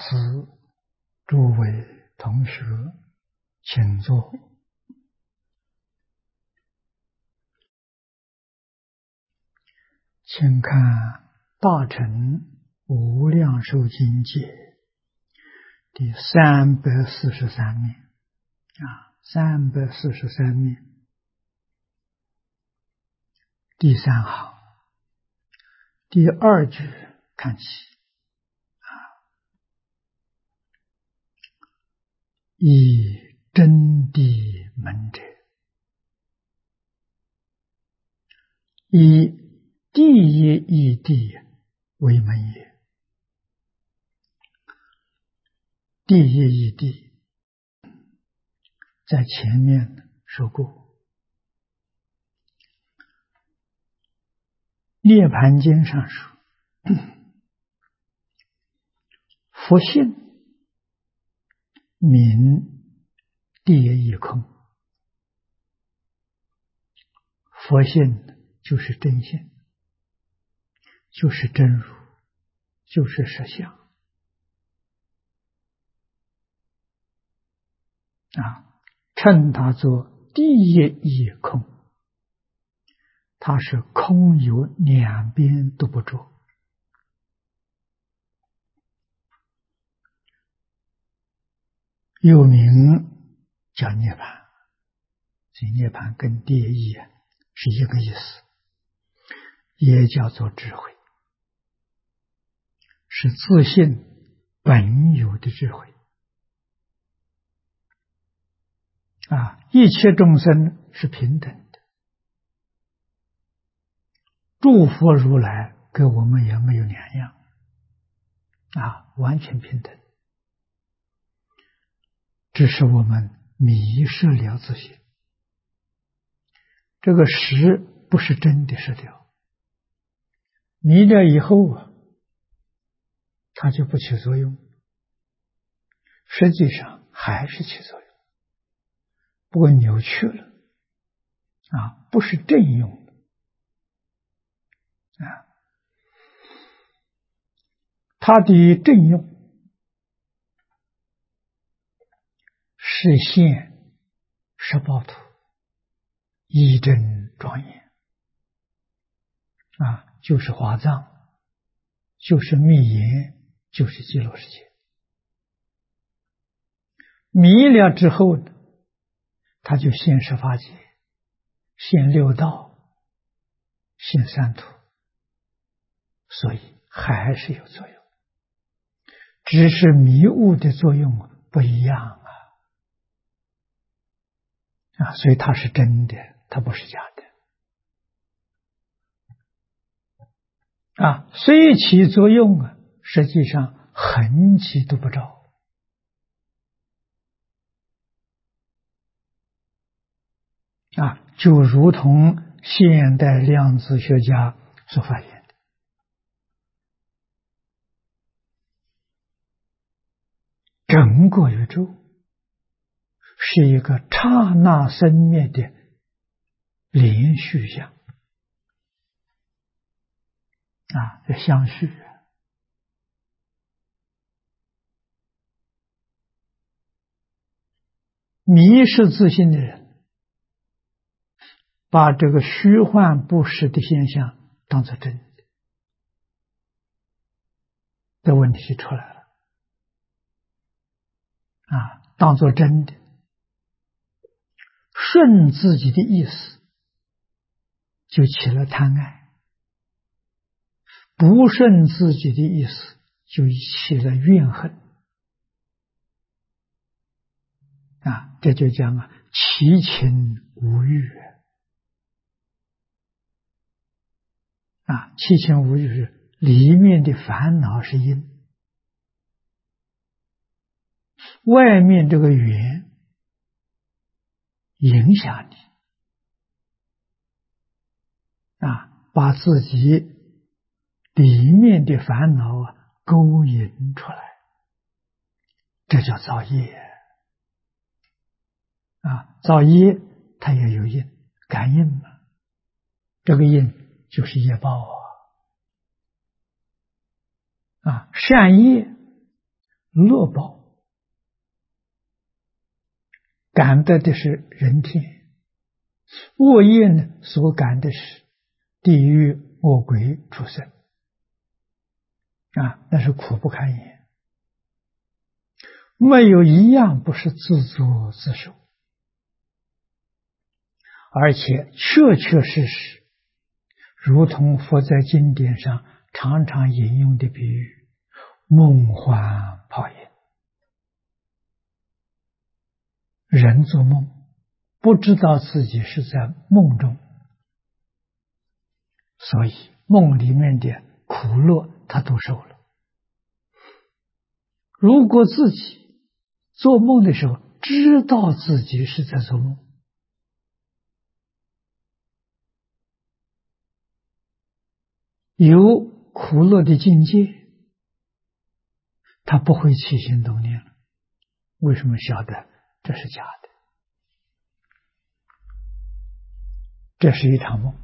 师、诸位同学，请坐。请看《大乘无量寿经解》第343面343面第3行第2句看起，以真谛门者，以第一义谛为门也。第一义谛在前面说过，涅盘经上说，佛性名第一义空，佛性就是真性，就是真如，就是实相称它做第一义空，它是空有两边都不着，又名叫涅盘，所以涅盘跟第一义是一个意思，也叫做智慧，是自性本有的智慧一切众生是平等的，诸佛如来跟我们也没有两样完全平等，只是我们迷失了自性，这个实不是真的失掉，迷了以后它就不起作用，实际上还是起作用，不过扭曲了不是正用的它的正用是现十报土，一真庄严就是华藏，就是密言，就是极乐世界。迷了之后呢，他就现十法界，现六道，现三土，所以还是有作用，只是迷雾的作用不一样所以它是真的，它不是假的虽起作用实际上痕迹都不着就如同现代量子学家所发现的，整个宇宙是一个刹那生灭的连续相相续迷失自信的人把这个虚幻不实的现象当作真的，这问题就出来了当作真的，顺自己的意思就起了贪爱，不顺自己的意思就起了怨恨这就讲其情无欲七情五欲是里面的烦恼是因，外面这个缘影响你把自己里面的烦恼勾引出来，这叫造业造业它也有因，感应嘛，这个因就是业报善业乐报，感得的是人天；恶业呢，所感的是地狱、恶鬼、畜生。那是苦不堪言，没有一样不是自作自受，而且确确实实，如同佛在经典上常常引用的比喻，梦幻泡影。人做梦，不知道自己是在梦中，所以梦里面的苦乐他都受了。如果自己做梦的时候知道自己是在做梦，有苦乐的境界，他不会起心动念了。为什么晓得这是假的？这是一场梦。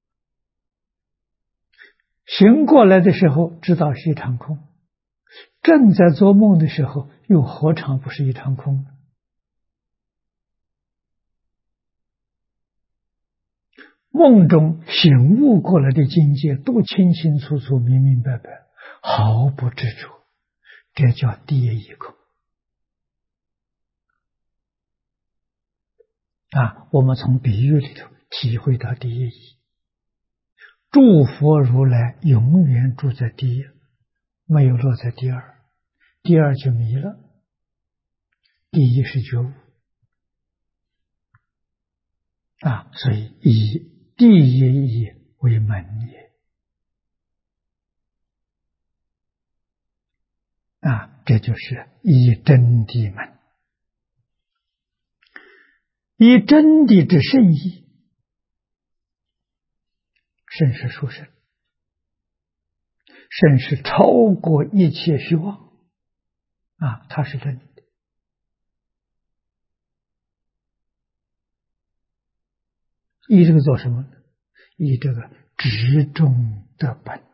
醒过来的时候知道是一场空，正在做梦的时候又何尝不是一场空？梦中醒悟过来的境界都清清楚楚、明明白白，毫不执着，这叫第一空。我们从比喻里头体会到第一义。诸佛如来永远住在第一，没有落在第二，第二就迷了，第一是觉悟。所以以第一义为门也。这就是以真谛门。以真谛之圣义，圣是殊胜，圣是超过一切虚妄，它是真的。以这个做什么呢？以这个执中得本。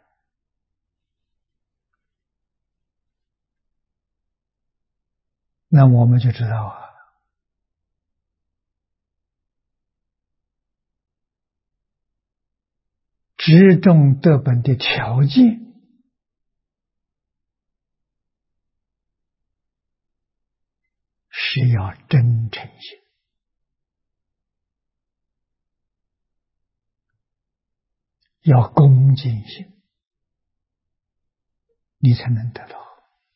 那我们就知道执中得本的条件是要真诚心，要恭敬心，你才能得到。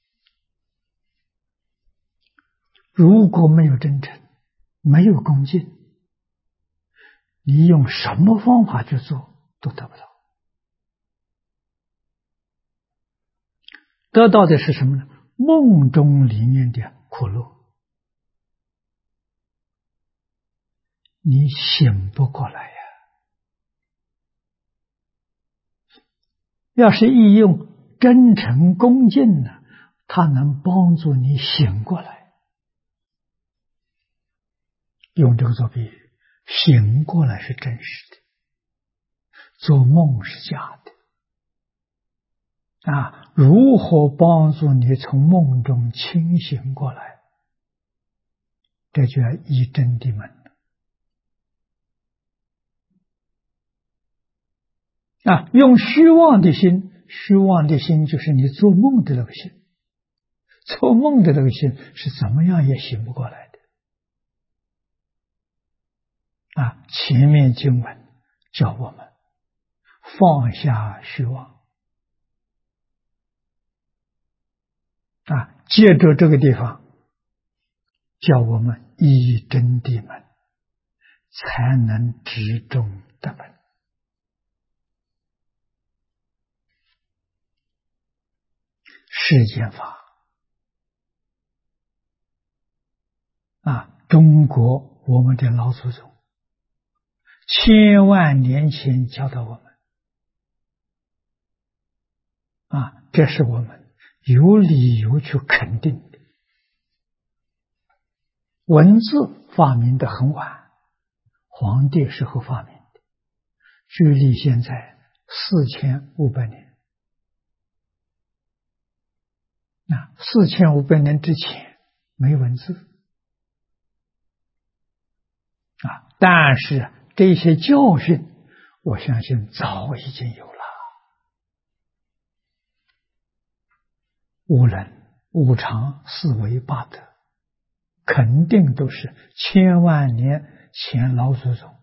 如果没有真诚，没有恭敬，你用什么方法去做都得不到。得到的是什么呢？梦中里面的苦乐，你醒不过来呀。要是一用真诚恭敬呢，它能帮助你醒过来。用这个做比喻，醒过来是真实的，做梦是假的。如何帮助你从梦中清醒过来？这就要依真谛门。用虚妄的心，虚妄的心就是你做梦的那个心，做梦的那个心是怎么样也醒不过来的。前面经文叫我们放下虚妄。接着这个地方叫我们依真谛门，才能执中得本。世间法中国我们的老祖宗千万年前教导我们，这是我们有理由去肯定的。文字发明的很晚，黄帝时候发明的，距离现在4500年。 4500年之前没文字但是这些教训，我相信早已经有了。无能、无常、四维八德，肯定都是千万年前老祖宗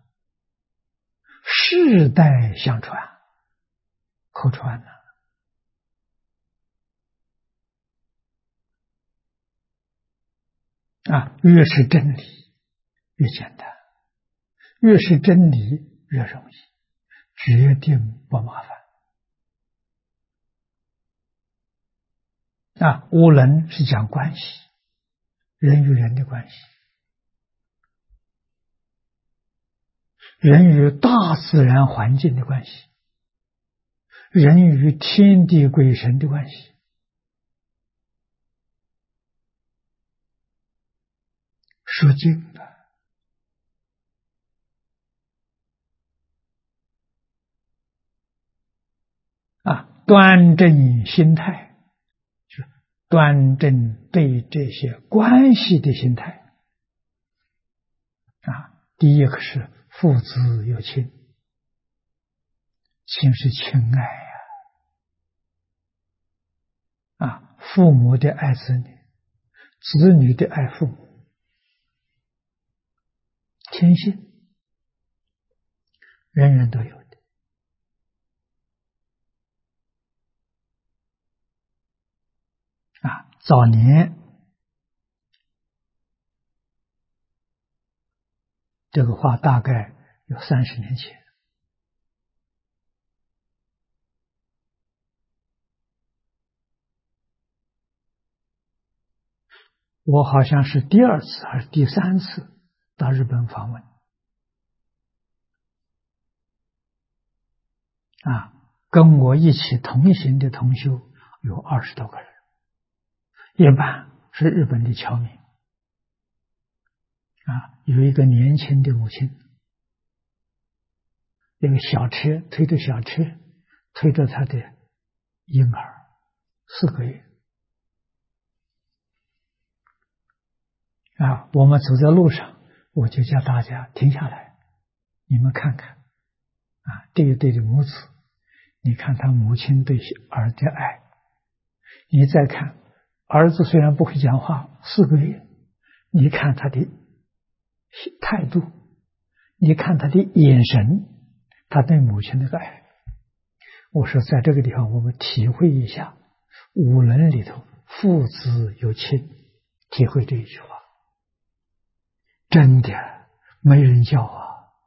世代相传、口传的。越是真理越简单，越是真理越容易，决定不麻烦。无能是讲关系，人与人的关系，人与大自然环境的关系，人与天地鬼神的关系。说经的端正心态，就端正对这些关系的心态第一个是父子有亲，亲是亲爱父母的爱子女，子女的爱父母，天性人人都有的早年这个话大概有30年前，我好像是第2次还是第3次到日本访问跟我一起同行的同修有20多个人，一半是日本的侨民有一个年轻的母亲，一个小车推着小车推着他的婴儿4个月我们走在路上，我就叫大家停下来，你们看看这一对的母子，你看他母亲对儿的爱，你再看儿子虽然不会讲话4个月，你看他的态度，你看他的眼神，他对母亲那个爱。我说在这个地方我们体会一下五伦里头父子有亲，体会这一句话，真的没人教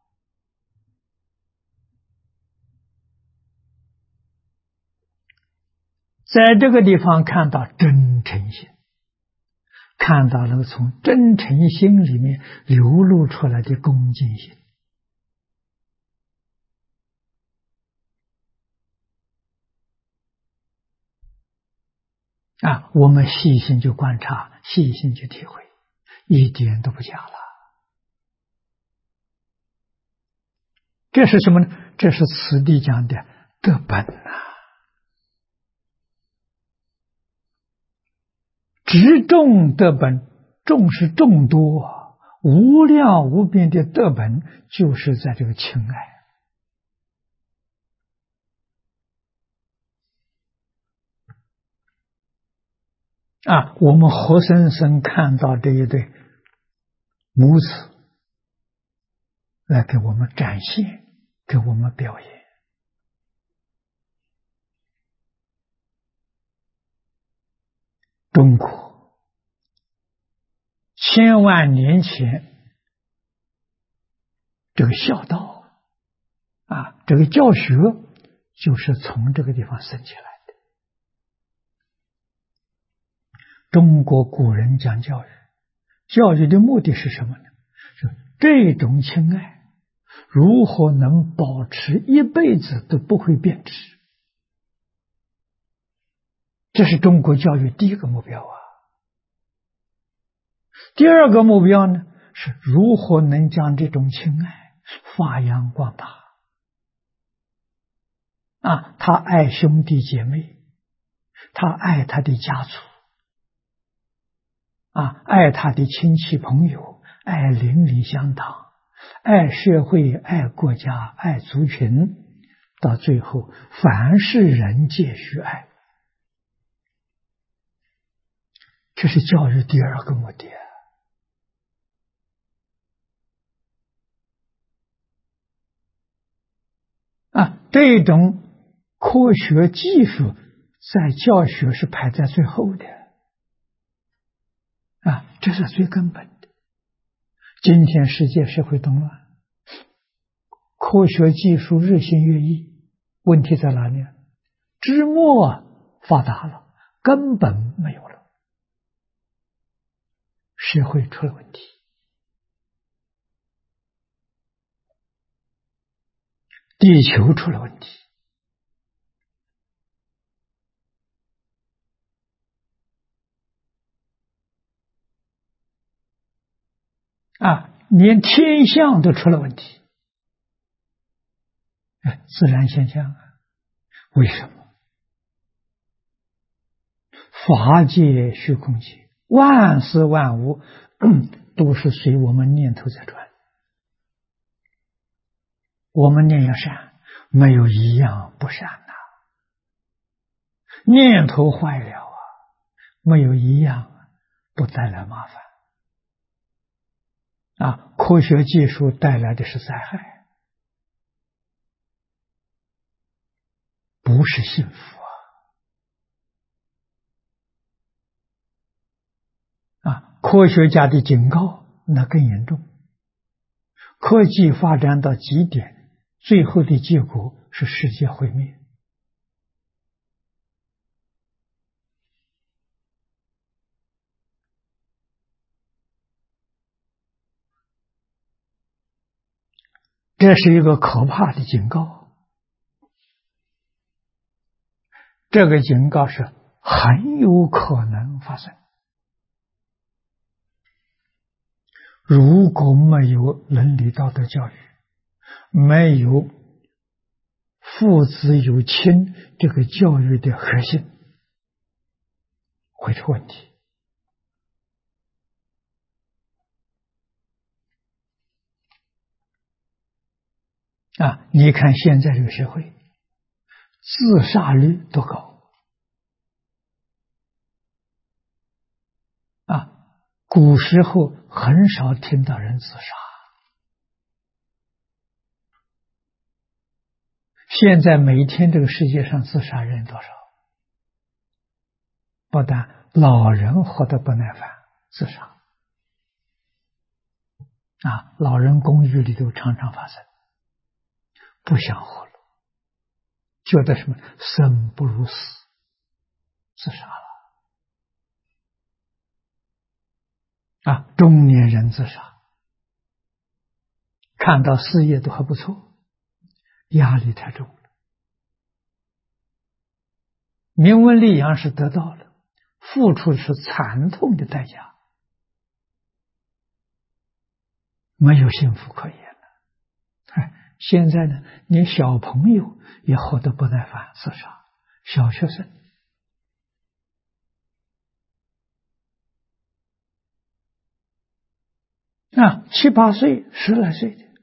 在这个地方看到真诚心，看到了从真诚心里面流露出来的恭敬心我们细心去观察，细心去体会，一点都不假了。这是什么呢？这是此地讲的德本执众德本，众是众多无量无边的德本，就是在这个情爱我们活生生看到这一对母子来给我们展现，给我们表演。中国千万年前这个孝道这个教学就是从这个地方生起来的。中国古人讲教育，教育的目的是什么呢？是这种情爱如何能保持一辈子都不会变质，这是中国教育第一个目标第二个目标呢，是如何能将这种情爱发扬光大他爱兄弟姐妹，他爱他的家族， 爱他的亲戚朋友，爱邻里乡党，爱社会，爱国家，爱族群，到最后，凡是人皆须爱。这是教育第二个目的。这种科学技术在教学是排在最后的。这是最根本的。今天世界社会动乱，科学技术日新月异，问题在哪里？知末发达了，根本没有了，社会出了问题，地球出了问题。连天象都出了问题。自然现象为什么？法界、虚空界，万事万物都是随我们念头在转。我们念要善，没有一样不善呐。念头坏了没有一样不带来麻烦。科学技术带来的是灾害，不是幸福科学家的警告那更严重。科技发展到极点，最后的结果是世界毁灭。这是一个可怕的警告。这个警告是很有可能发生。如果没有伦理道德教育，没有父子有亲这个教育的核心，会出问题。你看现在这个社会，自杀率多高古时候很少听到人自杀，现在每天这个世界上自杀人多少？不但老人活得不耐烦自杀老人公寓里头常常发生，不想活了，觉得什么生不如死，自杀了中年人自杀，看到事业都还不错，压力太重了，名闻利养是得到了，付出是惨痛的代价，没有幸福可言了。现在呢，连小朋友也活得不耐烦自杀，小学生7、8岁、10来岁的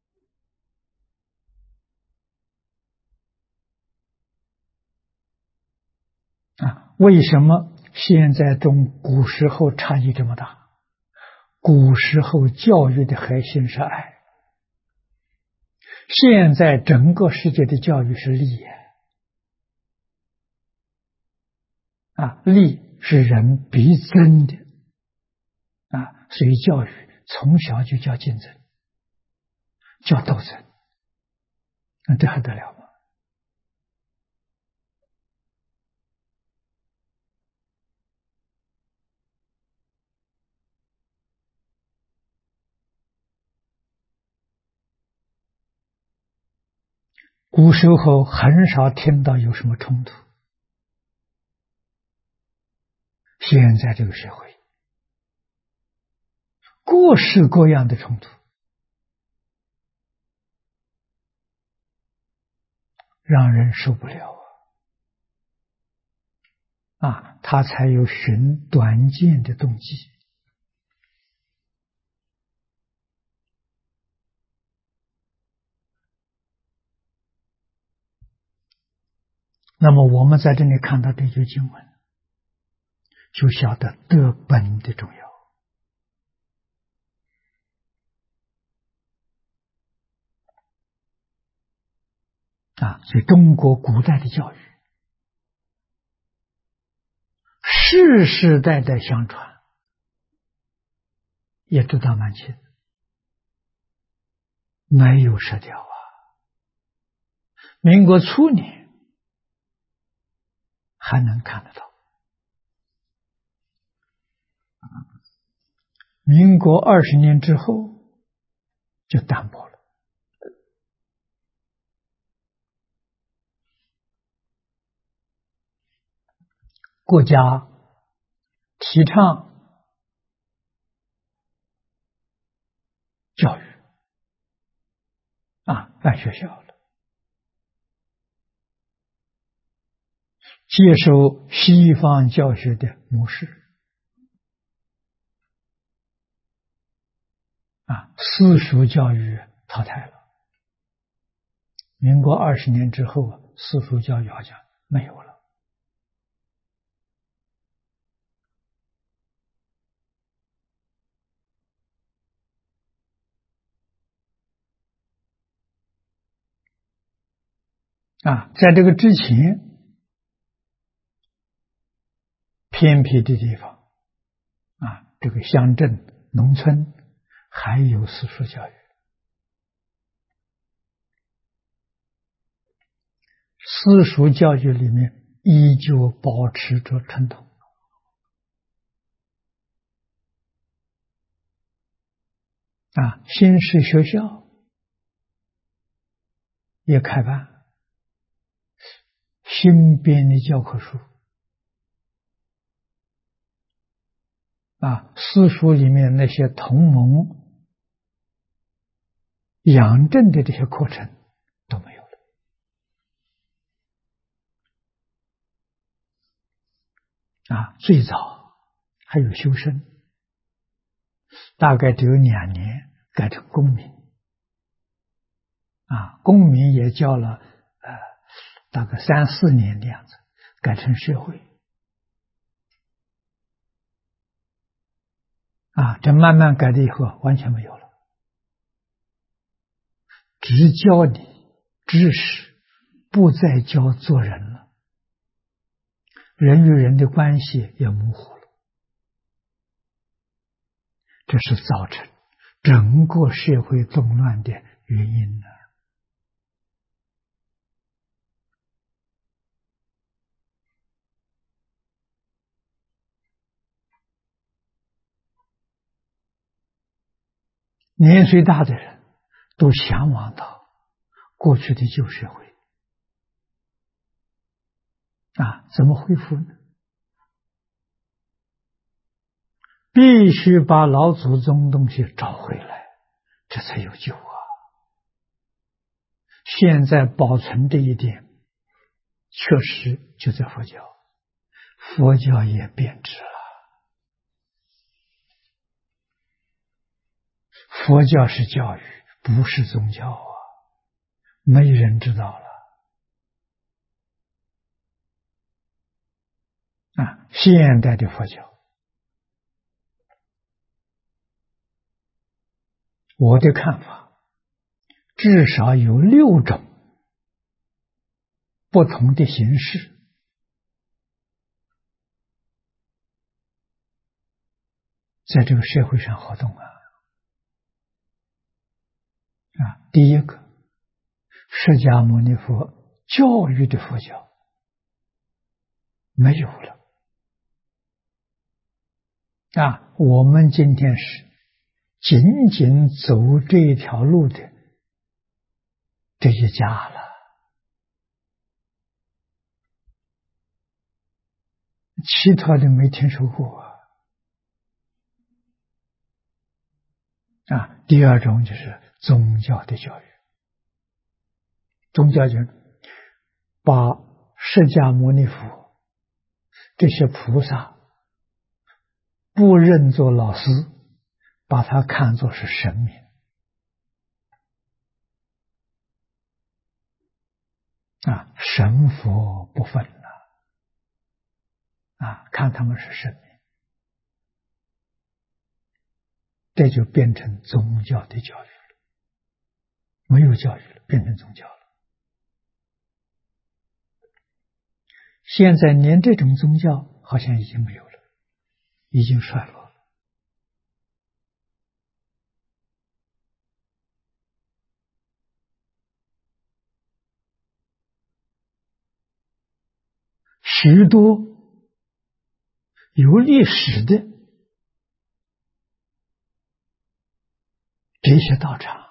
为什么现在跟古时候差异这么大？古时候教育的核心是爱，现在整个世界的教育是利利是人必争的所以教育从小就叫竞争，叫斗争，这还得了吗？古时候很少听到有什么冲突，现在这个社会各式各样的冲突，让人受不了他才有寻短见的动机。 那么我们在这里看到这句经文，就晓得德本的重要啊！所以中国古代的教育世世代代相传，也知道蛮清，没有失掉啊。民国初年还能看得到，民国20年之后就淡薄了。国家提倡教育啊，办学校了，接受西方教学的模式啊，私塾教育淘汰了。民国20年之后，私塾教育好像没有了。啊，在这个之前，偏僻的地方啊，这个乡镇、农村还有私塾教育，私塾教育里面依旧保持着传统啊，新式学校也开办，新编的教科书啊，私塾里面那些同盟养正的这些课程都没有了啊。最早还有修身，大概只有2年改成公民啊，公民也教了大概3、4年的样子，改成社会啊，这慢慢改了以后完全没有了，只教你知识，不再教做人了，人与人的关系也模糊了，这是造成整个社会动乱的原因呢。年岁大的人都向往到过去的旧社会啊，怎么恢复呢？必须把老祖宗东西找回来，这才有救啊！现在保存这一点，确实就在佛教，佛教也变质了。佛教是教育，不是宗教啊，没人知道了啊！现代的佛教，我的看法，至少有6种不同的形式在这个社会上活动啊！第一个，释迦牟尼佛教育的佛教没有了啊！我们今天是仅仅走这一条路的这一家了，其他的没听说过啊！第二种就是宗教的教育，宗教教育把释迦牟尼佛这些菩萨不认作老师，把他看作是神明神佛不分了看他们是神明，这就变成宗教的教育了，没有教育了，变成宗教了。现在连这种宗教好像已经没有了，已经衰落了。许多有历史的这些道场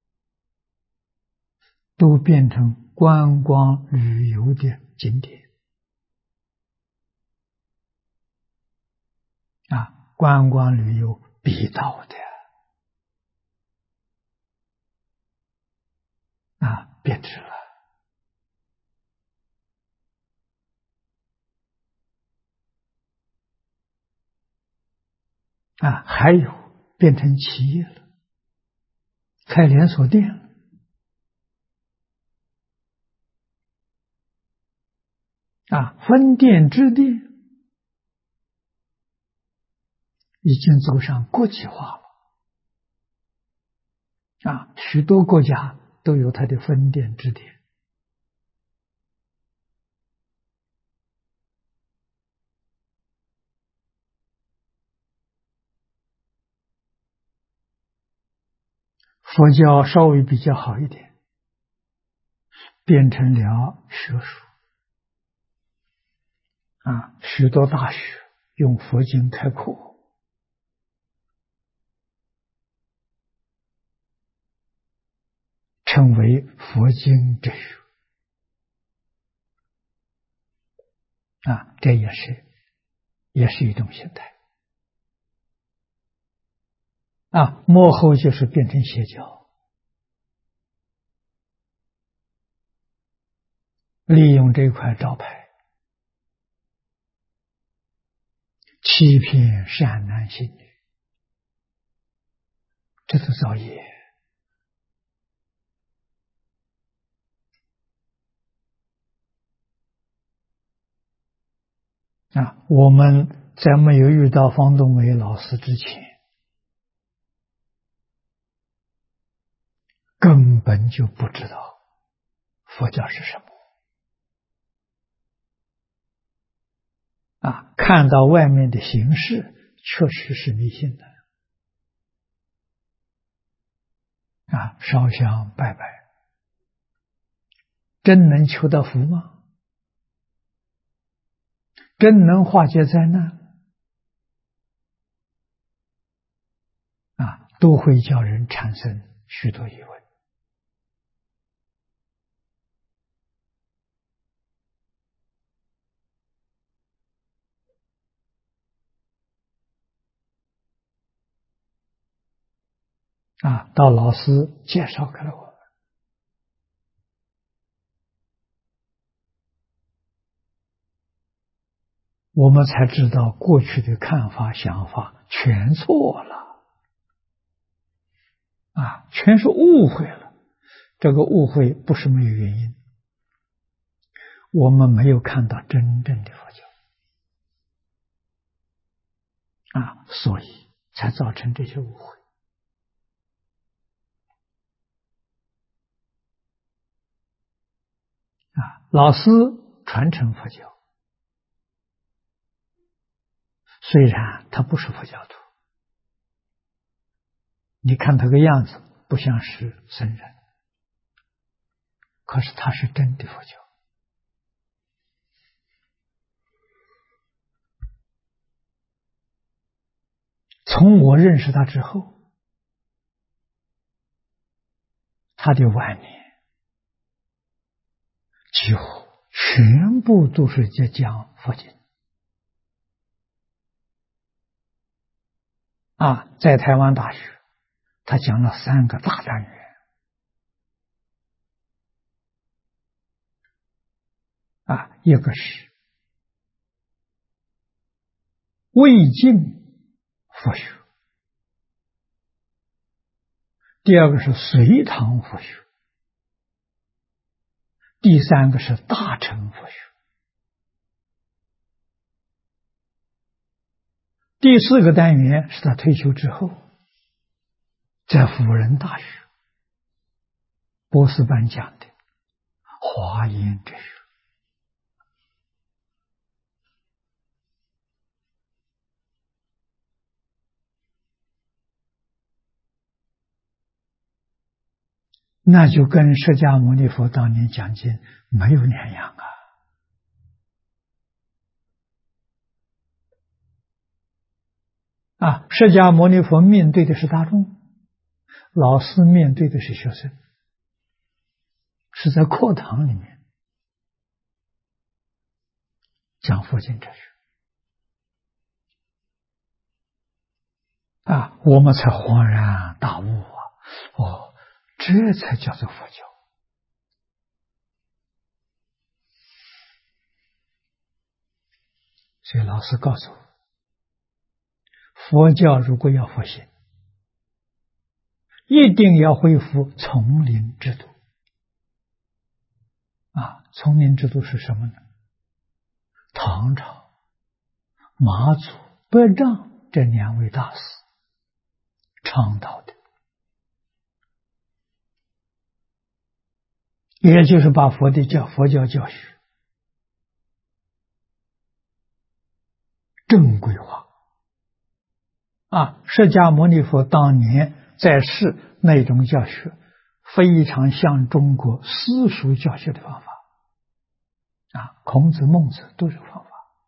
都变成观光旅游的景点观光旅游必到的变质了还有变成企业了，开连锁店了分店支店已经走上国际化了许多国家都有它的分店支店。佛教稍微比较好一点，变成了学术许多大学用佛经开课，称为佛经哲学这也是一种形态末后就是变成邪教，利用这块招牌欺骗善男信女，这是造业我们在没有遇到方东梅老师之前，根本就不知道佛教是什么看到外面的形式确实是迷信的烧香拜拜，真能求到福吗？真能化解灾难都会叫人产生许多疑问到老师介绍给了我们才知道过去的看法想法全错了全是误会了。这个误会不是没有原因，我们没有看到真正的佛教所以才造成这些误会老师传承佛教，虽然他不是佛教徒，你看他个样子不像是僧人，可是他是真的佛教从我认识他之后，他的晚年几乎全部都是在讲佛经在台湾大学他讲了3个大单元一个是魏晋佛学，第二个是隋唐佛学，第第三个是大乘佛学，第四个单元是他退休之后在辅仁大学博士班讲的华严哲学。那就跟释迦牟尼佛当年讲经没有两样释迦牟尼佛面对的是大众，老师面对的是学生，是在课堂里面讲佛经哲学我们才恍然大悟这才叫做佛教。所以老师告诉我，佛教如果要复兴，一定要恢复丛林制度。丛林制度是什么呢？唐朝马祖、百丈这两位大师倡导的，也就是把佛教教学正规化。释迦牟尼佛当年在世那种教学，非常像中国私塾教学的方法。孔子、孟子都是方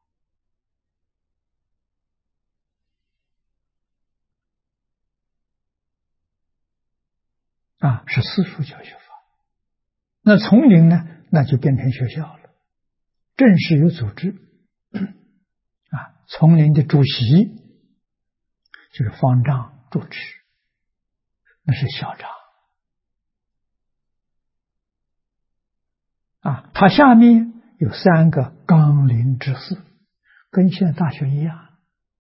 法。是私塾教学法。那丛林呢，那就变成学校了，正式有组织。丛林的主席就是方丈主持，那是校长。他下面有3个纲领执事，跟现在大学一样，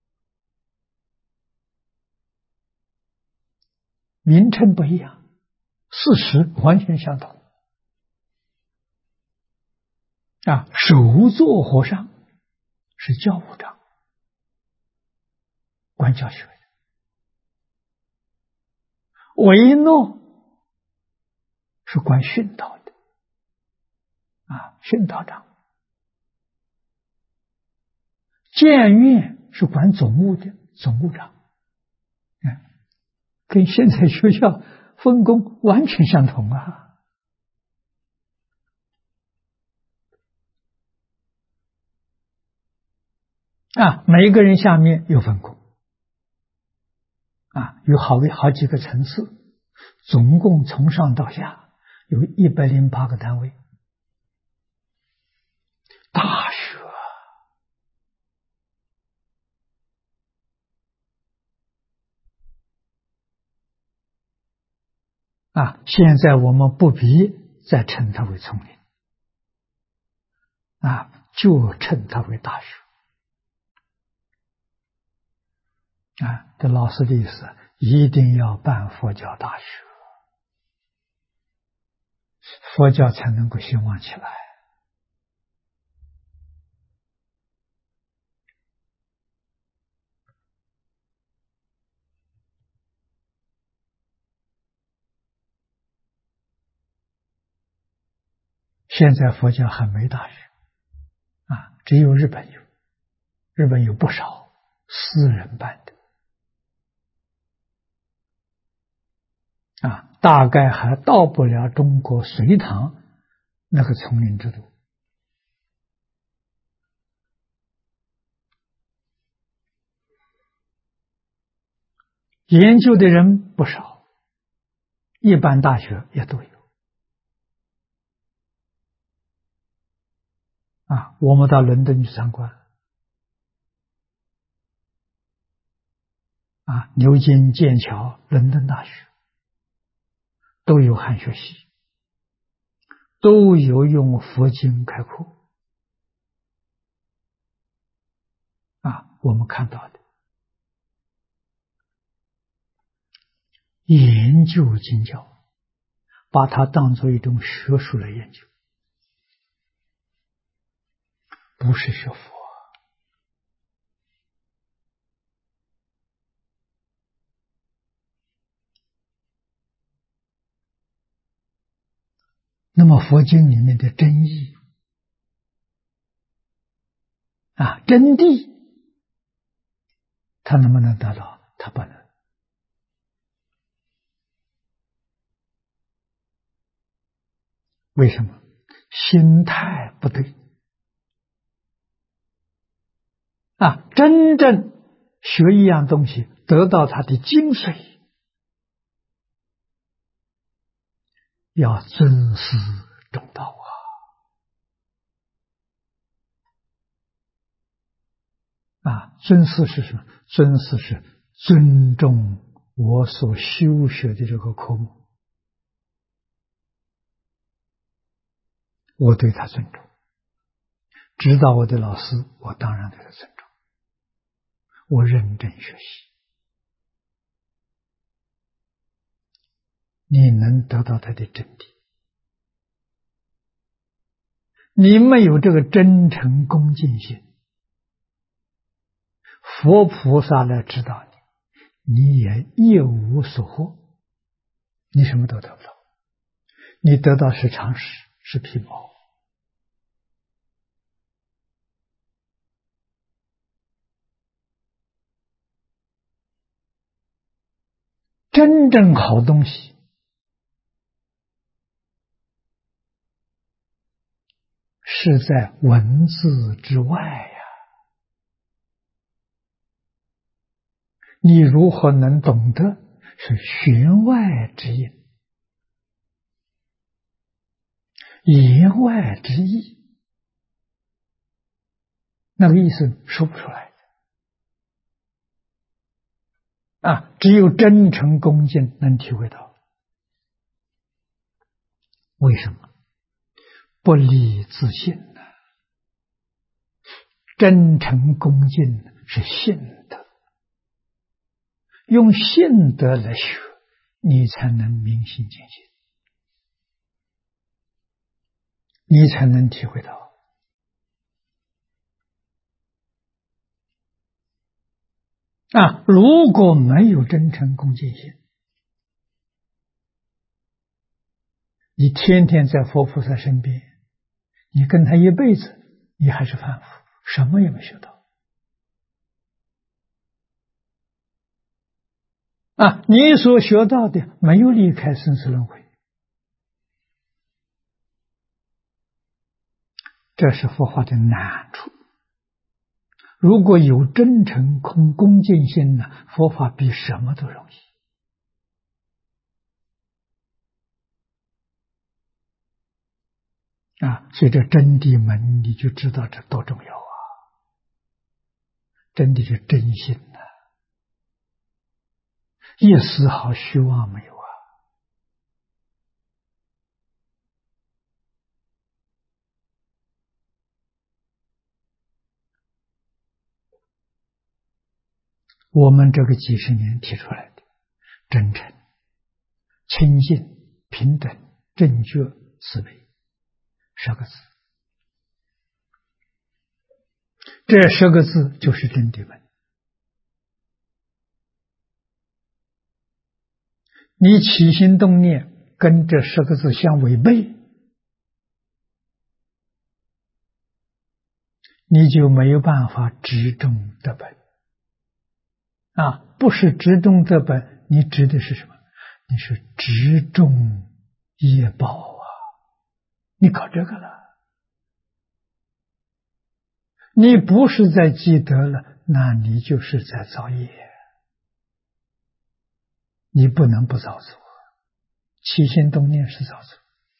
名称不一样，事实完全相同。首座和尚是教务长，管教学的；维诺是管训导的，训导长；监院是管总务的，总务长。跟现在学校分工完全相同每一个人下面有分工有好几个层次，总共从上到下有108个单位。大学现在我们不必再称它为丛林就称它为大学这老师的意思，一定要办佛教大学，佛教才能够兴旺起来。现在佛教还没大学只有日本有，日本有不少私人办的大概还到不了中国隋唐那个丛林制度。研究的人不少，一般大学也都有我们到伦敦去参观牛津、剑桥、伦敦大学都有汉学系，都有用佛经开课我们看到的研究经教，把它当作一种学术来研究不是学佛。那么佛经里面的真义真谛，他能不能得到？他不能。为什么？心态不对真正学一样东西，得到它的精髓，要尊师重道尊师是什么？尊师是尊重我所修学的这个科目，我对他尊重。指导我的老师，我当然对他尊重，我认真学习。你能得到他的真谛，你没有这个真诚恭敬心，佛菩萨来指导你，你也一无所获，你什么都得不到，你得到是常识，是皮毛。真正好东西是在文字之外呀，你如何能懂得？是弦外之音，言外之意，那个意思说不出来只有真诚恭敬能体会到。为什么？不离自信呢？真诚恭敬是信德，用信德来学，你才能明心见性，你才能体会到。如果没有真诚恭敬心，你天天在佛菩萨身边，你跟他一辈子，你还是凡夫，什么也没学到。你所学到的没有离开生死轮回，这是佛法的难处。如果有真诚恭敬心呢，佛法比什么都容易。所以这真谛门你就知道这多重要真谛是真心一丝毫虚妄没有我们这个几十年提出来的真诚、清净、平等、正觉、慈悲10个字，这10个字就是真谛门。你起心动念跟这10个字相违背，你就没有办法执中得本不是执中得本，你执的是什么？你是执中业报你搞这个了，你不是在积德了，那你就是在造业，你不能不造作，起心动念是造作，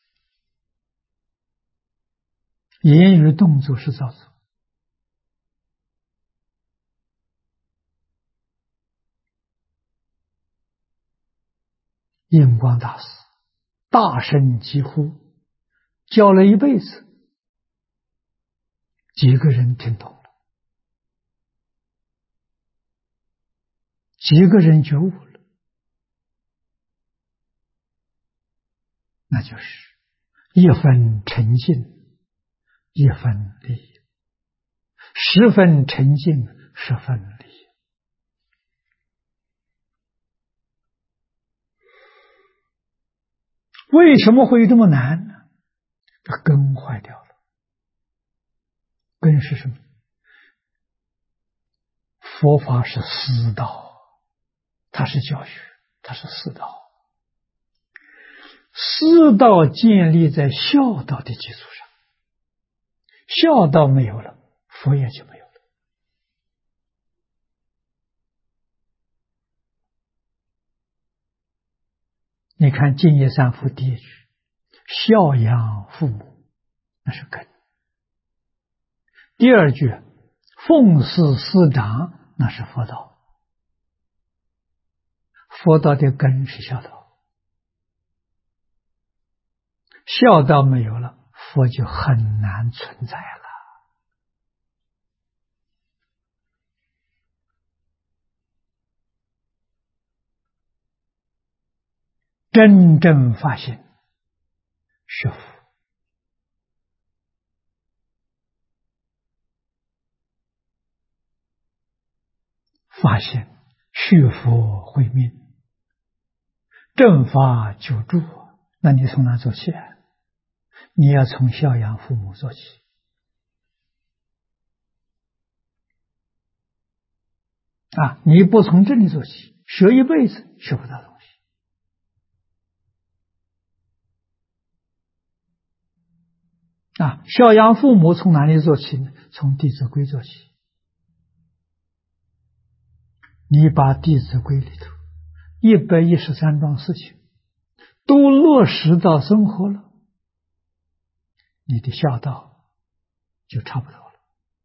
言语动作是造作。印光大师大声疾呼，教了一辈子，几个人听懂了，几个人觉悟了，那就是一分诚信，一分利益。 十分沉静，十分理。为什么会这么难呢？这根坏掉了。根是什么？佛法是私道，它是教学，它是私道。私道建立在孝道的基础上，孝道没有了，佛也就没有了。你看净业三福第一句，孝养父母，那是根。第二句，奉事师长，那是佛道。佛道的根是孝道，孝道没有了，佛就很难存在了。真正发现是福，发现续福慧命，正法久住，那你从哪做起？你要从孝养父母做起。你不从这里做起，学一辈子学不到东西。孝养父母从哪里做起呢？从《弟子规》做起。你把《弟子规》里头113桩事情都落实到生活了，你的孝道就差不多了。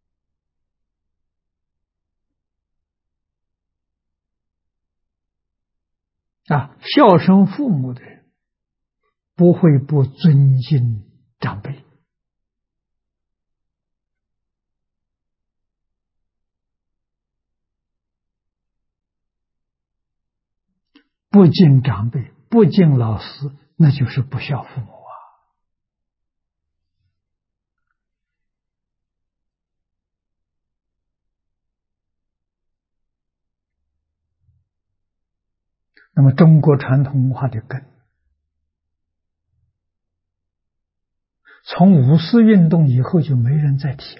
孝顺父母的人不会不尊敬长辈。不敬长辈，不敬老师，那就是不孝父母啊。那么中国传统文化的根，从五四运动以后就没人再提了，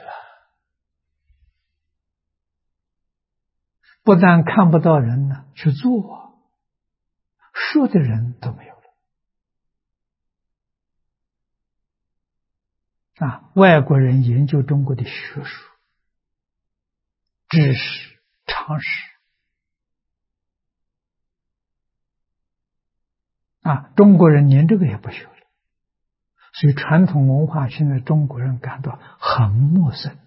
不但看不到人呢去做，说的人都没有了。外国人研究中国的学术、知识、常识，中国人连这个也不学了，所以传统文化现在中国人感到很陌生。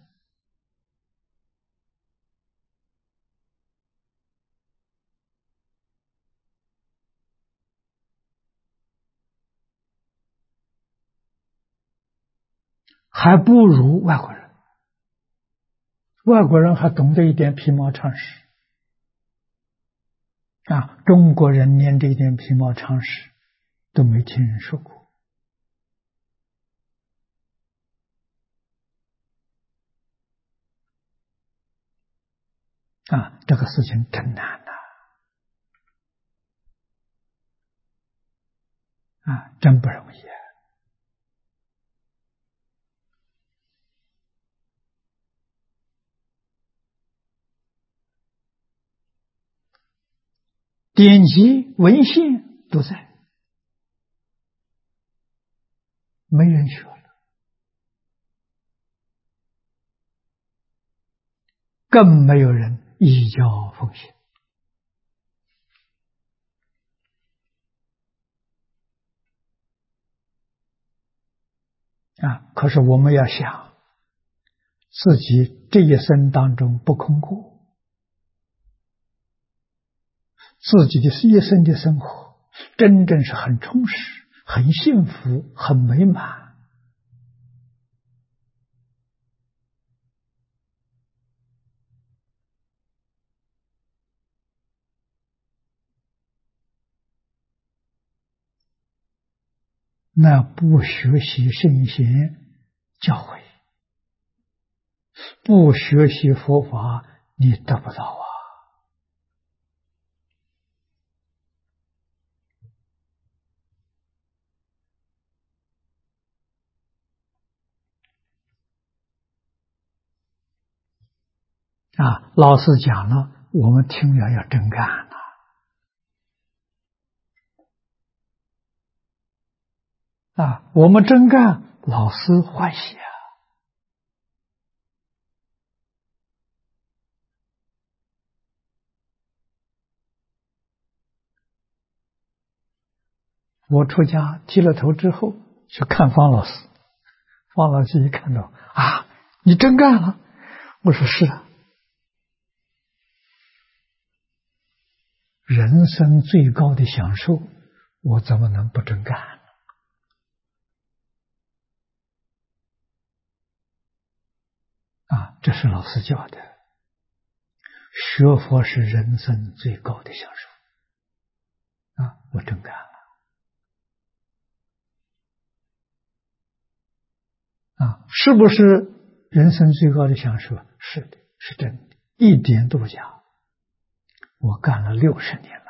还不如外国人，外国人还懂得一点皮毛常识，中国人连这一点皮毛常识都没听人说过。这个事情真难真不容易。典籍文献都在，没人学了，更没有人依教奉行。可是我们要想，自己这一生当中不空过，自己的一生的生活真正是很充实、很幸福、很美满。那不学习圣贤教诲， 不学习佛法，你得不到老师讲了，我们听了要真干我们真干，老师欢喜我出家剃了头之后，去看方老师，方老师一看到你真干了，我说是啊，人生最高的享受，我怎么能不真干这是老师教的，学佛是人生最高的享受我真干了是不是人生最高的享受？是的，是真的，一点都不假。我干了60年了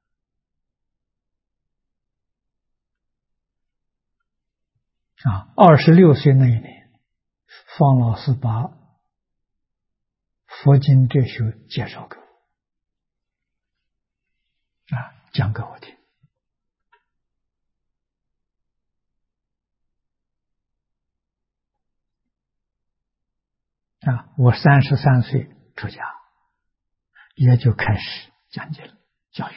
26岁那一年，方老师把佛经哲学介绍给我讲给我听我33岁出家，也就开始讲经教学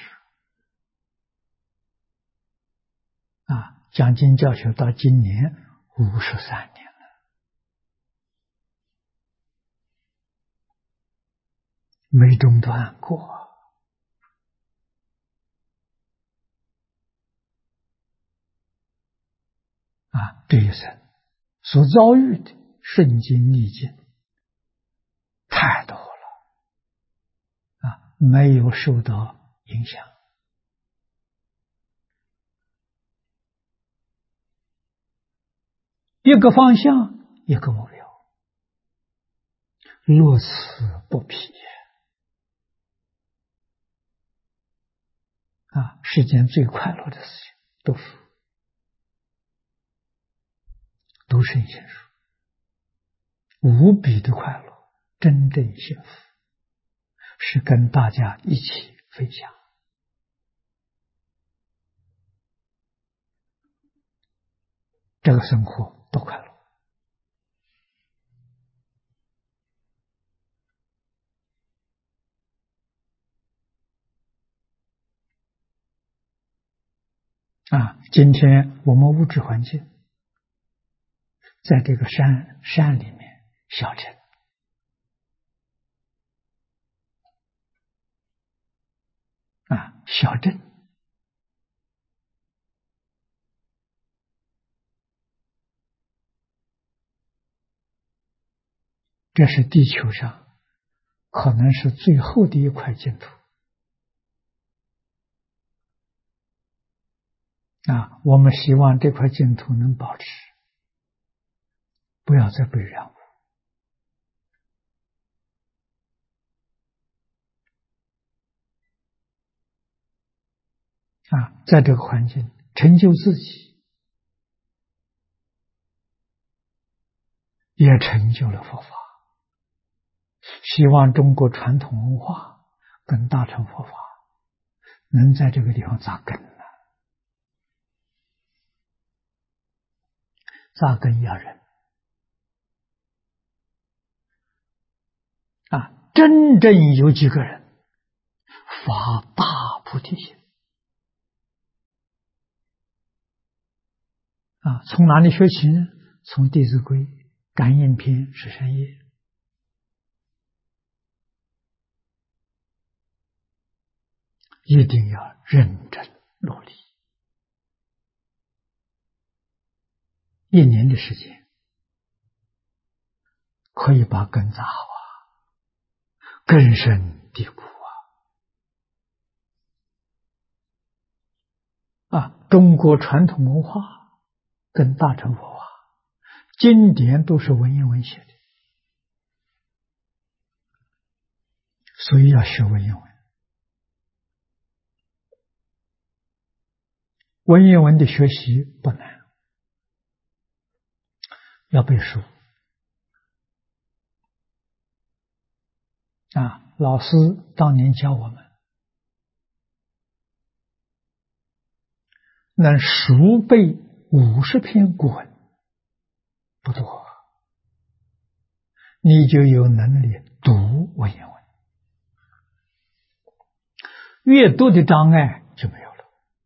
讲经教学到今年53年了，没中断过这一生所遭遇的顺境逆境太多了没有受到影响。一个方向，一个目标，乐此不疲世间最快乐的事情，读圣贤书，无比的快乐，真正幸福，是跟大家一起分享这个生活多快乐今天我们物质环境在这个山里面小镇小镇这是地球上可能是最后的一块净土我们希望这块净土能保持，不要再被染污在这个环境成就自己，也成就了佛法。希望中国传统文化跟大乘佛法能在这个地方扎根扎根要人真正有几个人发大菩提心从哪里学起呢？从《弟子规》《感应篇》《十善业》一定要认真努力，1年的时间可以把根扎好根深蒂固中国传统文化跟大乘佛法经典都是文言文写的所以要学文言文。文言文的学习不难，要背书啊！老师当年教我们，能熟背50篇古文不多，你就有能力读文言文，阅读的障碍就没有了。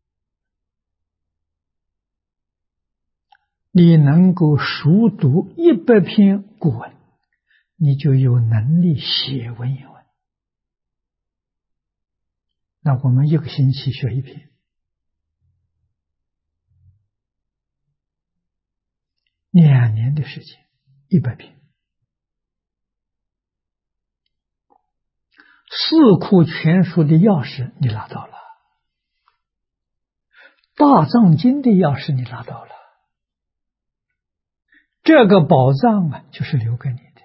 你能够熟读100篇古文，你就有能力写文言文。那我们1个星期学1篇，2年的时间，100篇。四库全书的钥匙你拿到了，大藏经的钥匙你拿到了，这个宝藏啊，就是留给你的。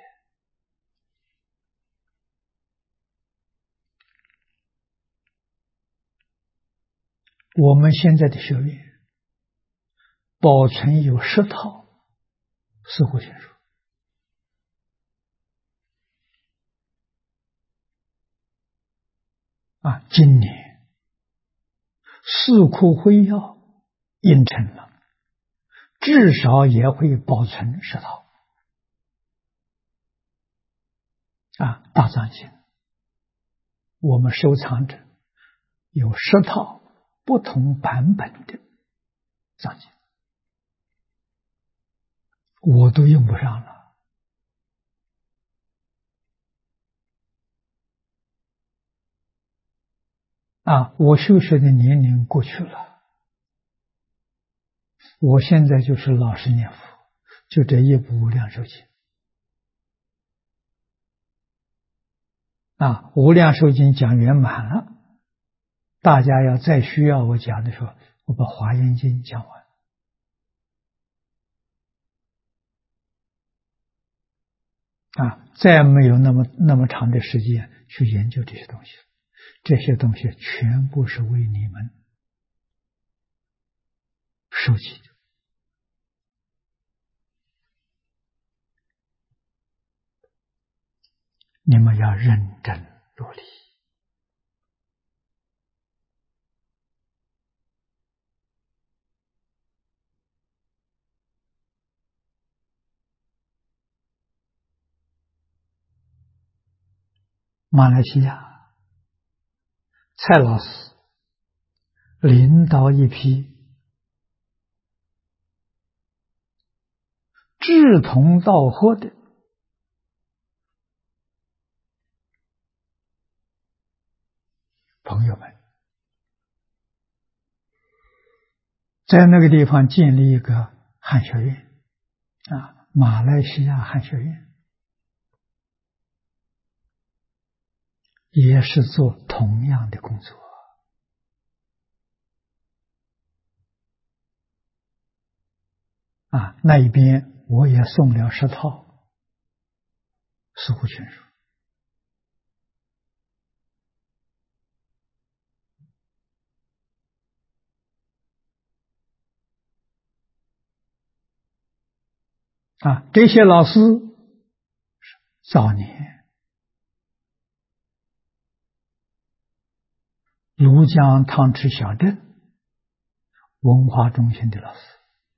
我们现在的学院保存有10套四库全书啊，今年四库会要印成了，至少也会保存10套啊。大藏经我们收藏着有10套不同版本的藏经，我都用不上了啊！我修学的年龄过去了，我现在就是老实念佛，就这一部无量寿经啊。无量寿经讲圆满了，大家要再需要我讲的时候，我把华严经讲完啊，再没有那么长的时间去研究这些东西，这些东西全部是为你们收集的。你们要认真努力马来西亚蔡老师领导一批志同道合的朋友们，在那个地方建立一个汉学院啊，马来西亚汉学院，也是做同样的工作啊。那一边我也送了10套四库全书啊。这些老师早年庐江汤池小镇文化中心的老师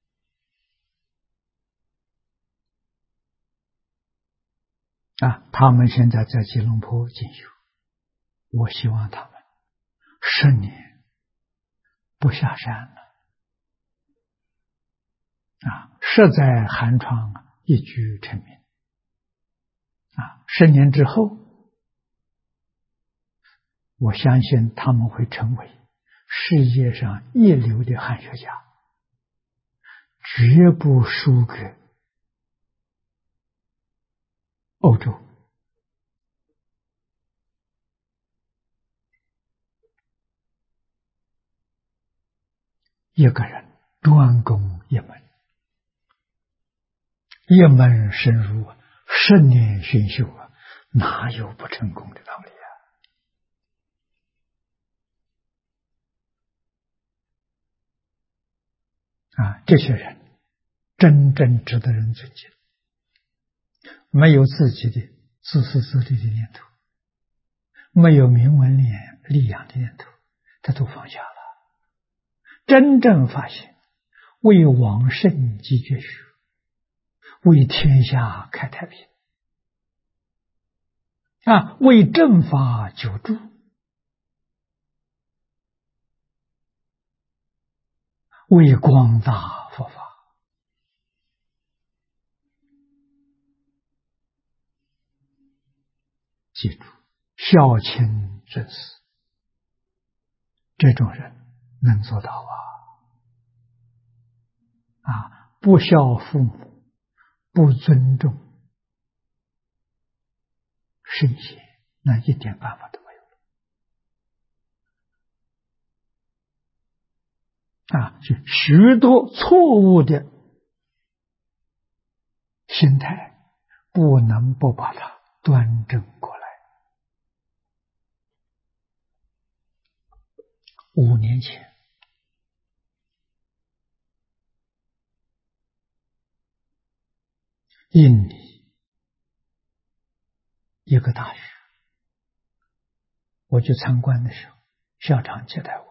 啊，他们现在在吉隆坡进修，我希望他们10年不下山了啊，实在寒窗一举成名啊！10年之后，我相信他们会成为世界上一流的汉学家，绝不输给欧洲。一个人专攻一门，一门深入，10年熏修啊，哪有不成功的道理啊？ 这些人真正值得人尊敬，没有自己的自私自利的念头，没有名闻利养的念头，他都放下了，真正发现为往圣继绝学，为天下开太平，为正法久住，为广大佛法。记住，孝亲尊师，这种人能做到不孝父母，不尊重圣贤，那一点办法都没有就许多错误的心态，不能不把它端正过来。5年前，印尼一个大学，我去参观的时候，校长接待我，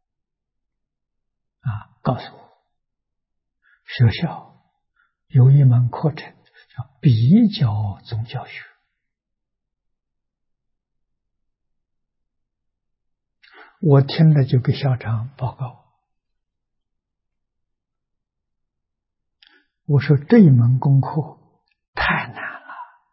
告诉我学校有一门课程叫比较宗教学。我听了就给校长报告，我说这一门功课太难了。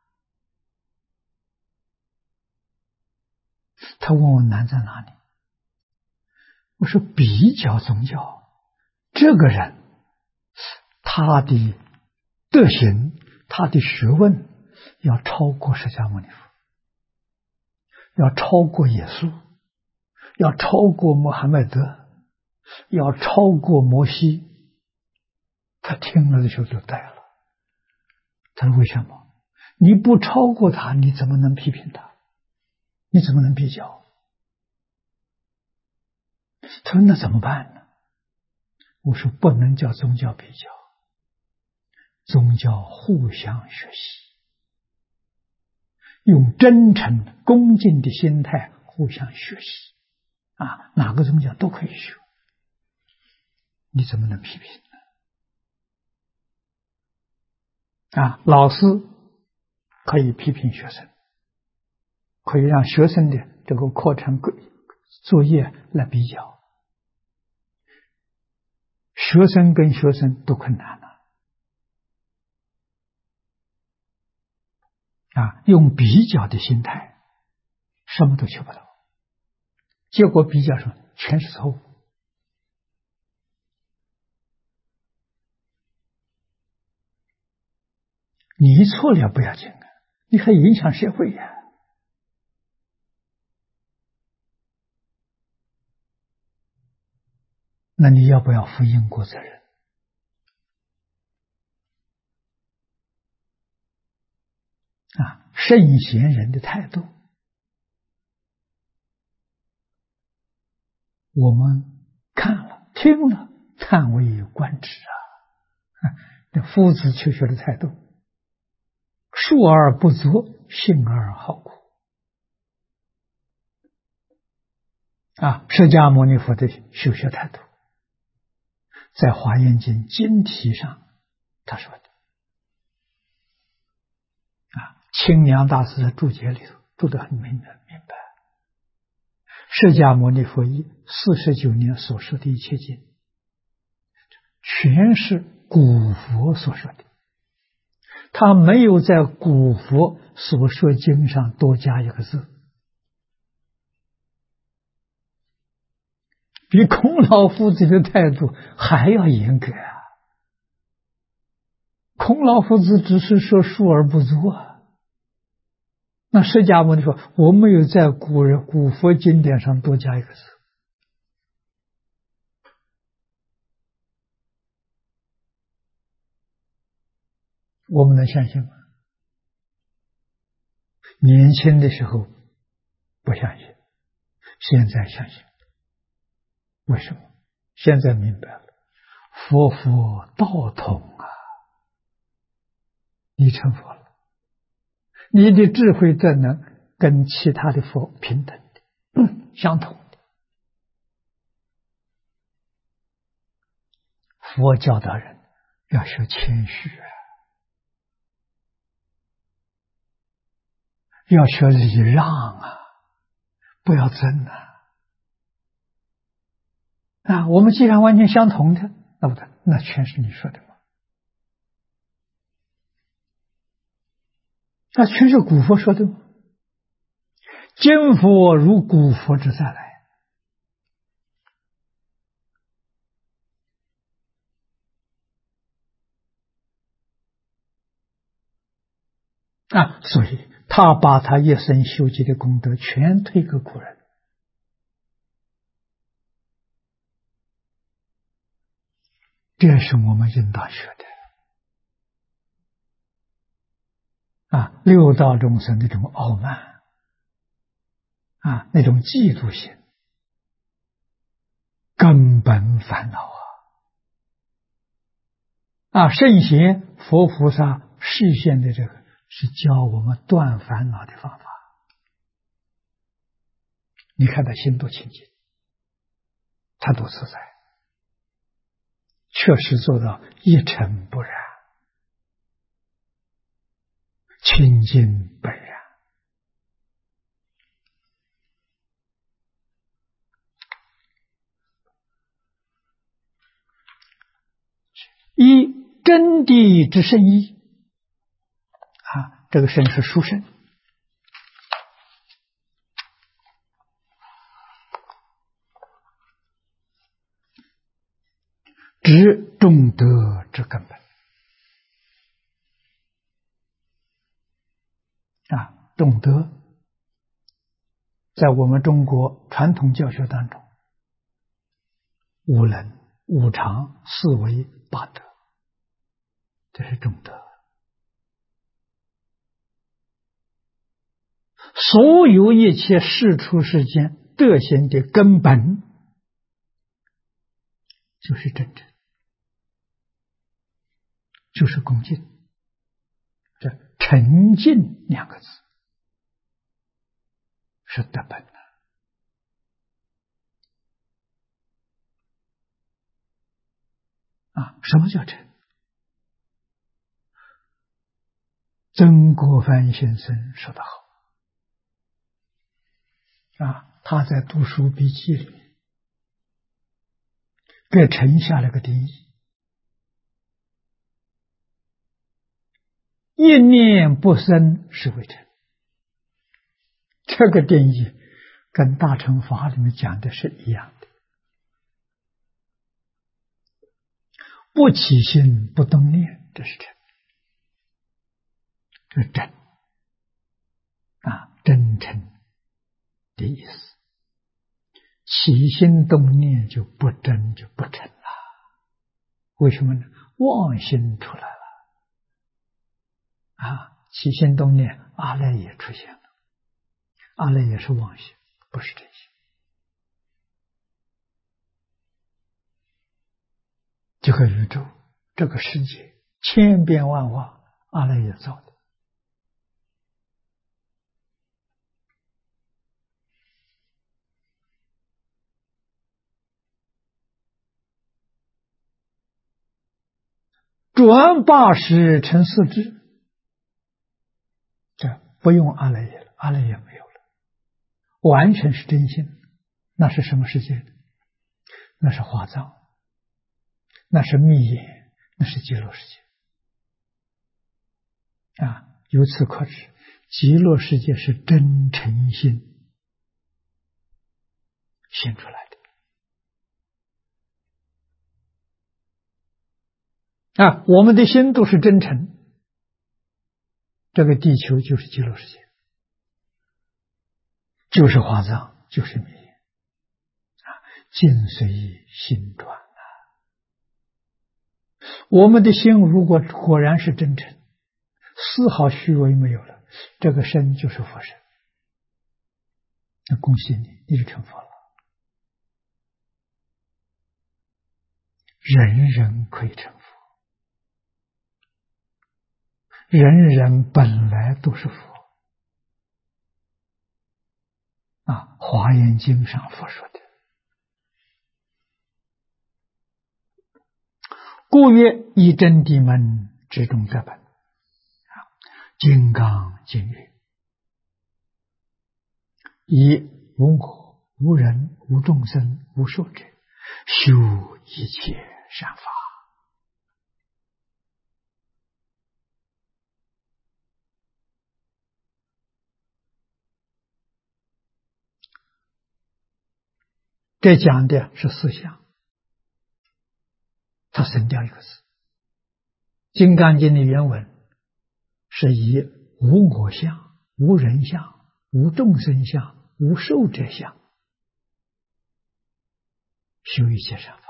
他问我难在哪里，我说比较宗教，这个人他的德行，他的学问要超过释迦牟尼佛，要超过耶稣，要超过穆罕默德，要超过摩西。他听了的时候就呆了，他说为什么？你不超过他，你怎么能批评他？你怎么能比较？他说那怎么办呢？我说不能叫宗教比较，宗教互相学习，用真诚恭敬的心态互相学习哪个宗教都可以学，你怎么能批评呢？老师可以批评学生，可以让学生的这个课程作业来比较，学生跟学生都困难了用比较的心态什么都学不到，结果比较说全是错误。你错了不要紧你还影响社会那你要不要负因果责任？圣贤人的态度，我们看了听了叹为观止这夫子求学的态度，述而不作，信而好苦释迦牟尼佛的修学态度，在《华严经》经题上他说的清凉大师的注解里头注得很明白，释迦牟尼佛以49年所说的一切经，全是古佛所说的，他没有在古佛所说经上多加一个字，比孔老夫子的态度还要严格孔老夫子只是说述而不作那释迦牟尼说我没有在古佛经典上多加一个字，我们能相信吗？年轻的时候不相信，现在相信，为什么？现在明白了， 佛佛道统啊，你成佛了，你的智慧德能跟其他的佛平等的，相同的。佛教导人要学谦虚啊，要学礼让啊，不要争啊！我们既然完全相同的，那不对，那全是你说的嘛？那全是古佛说的吗？今佛如古佛之再来啊！所以他把他一生修集的功德全推给古人。这是我们应当学的啊！六道众生那种傲慢啊，那种嫉妒心，根本烦恼啊！圣贤佛菩萨示现的这个是教我们断烦恼的方法。你看他心多清净，他多自在，确实做到一尘不染，清净本然。一真谛之圣义啊，这个圣是殊胜，知众德之根本啊。众德在我们中国传统教学当中，五能、五常、四维、八德，这是众德。所有一切世出世间德行的根本就是真诚，就是恭敬。这诚敬两个字是德本的啊！什么叫诚？曾国藩先生说得好啊，他在读书笔记里给诚下了个定义：一念不生是为诚。这个定义跟大乘法里面讲的是一样的。不起心不动念，这是诚，这是真啊，真诚的意思。起心动念就不真，就不诚了。为什么呢？妄心出来了啊！起心动念，阿赖耶出现了，阿赖耶是妄心，不是真心。这个宇宙，这个世界，千变万化，阿赖耶造的。转80成4智，这不用阿赖耶了，阿赖耶没有了，完全是真心。那是什么世界？那是华藏，那是密眼，那是极乐世界啊！由此可知，极乐世界是真诚心现出来的啊！我们的心都是真诚，这个地球就是极乐世界，就是华藏，就是密眼啊！境随心转啊！我们的心如果果然是真诚，丝毫虚伪没有了，这个身就是佛身。那恭喜你，你就成佛了。 人人可以成佛，人人本来都是佛啊！华严经上佛说的，故曰：一真谛门，之中得本。金刚经云：以无我、无人、无众生、无寿者，修一切善法。这讲的是思想，他省掉一个字。金刚经的原文是以无我相、无人相、无众生相、无寿者相修一切善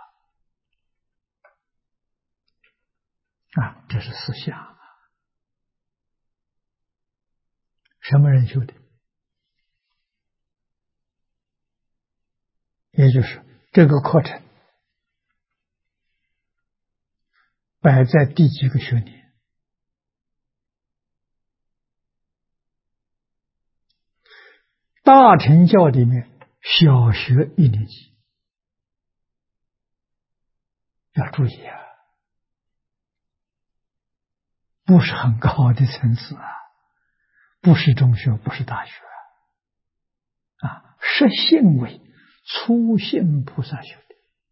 法啊，这是思想。什么人修的？也就是这个课程摆在第几个学年？大乘教里面小学1年级，要注意啊，不是很高的层次啊，不是中学，不是大学啊，实性为初信菩萨修的。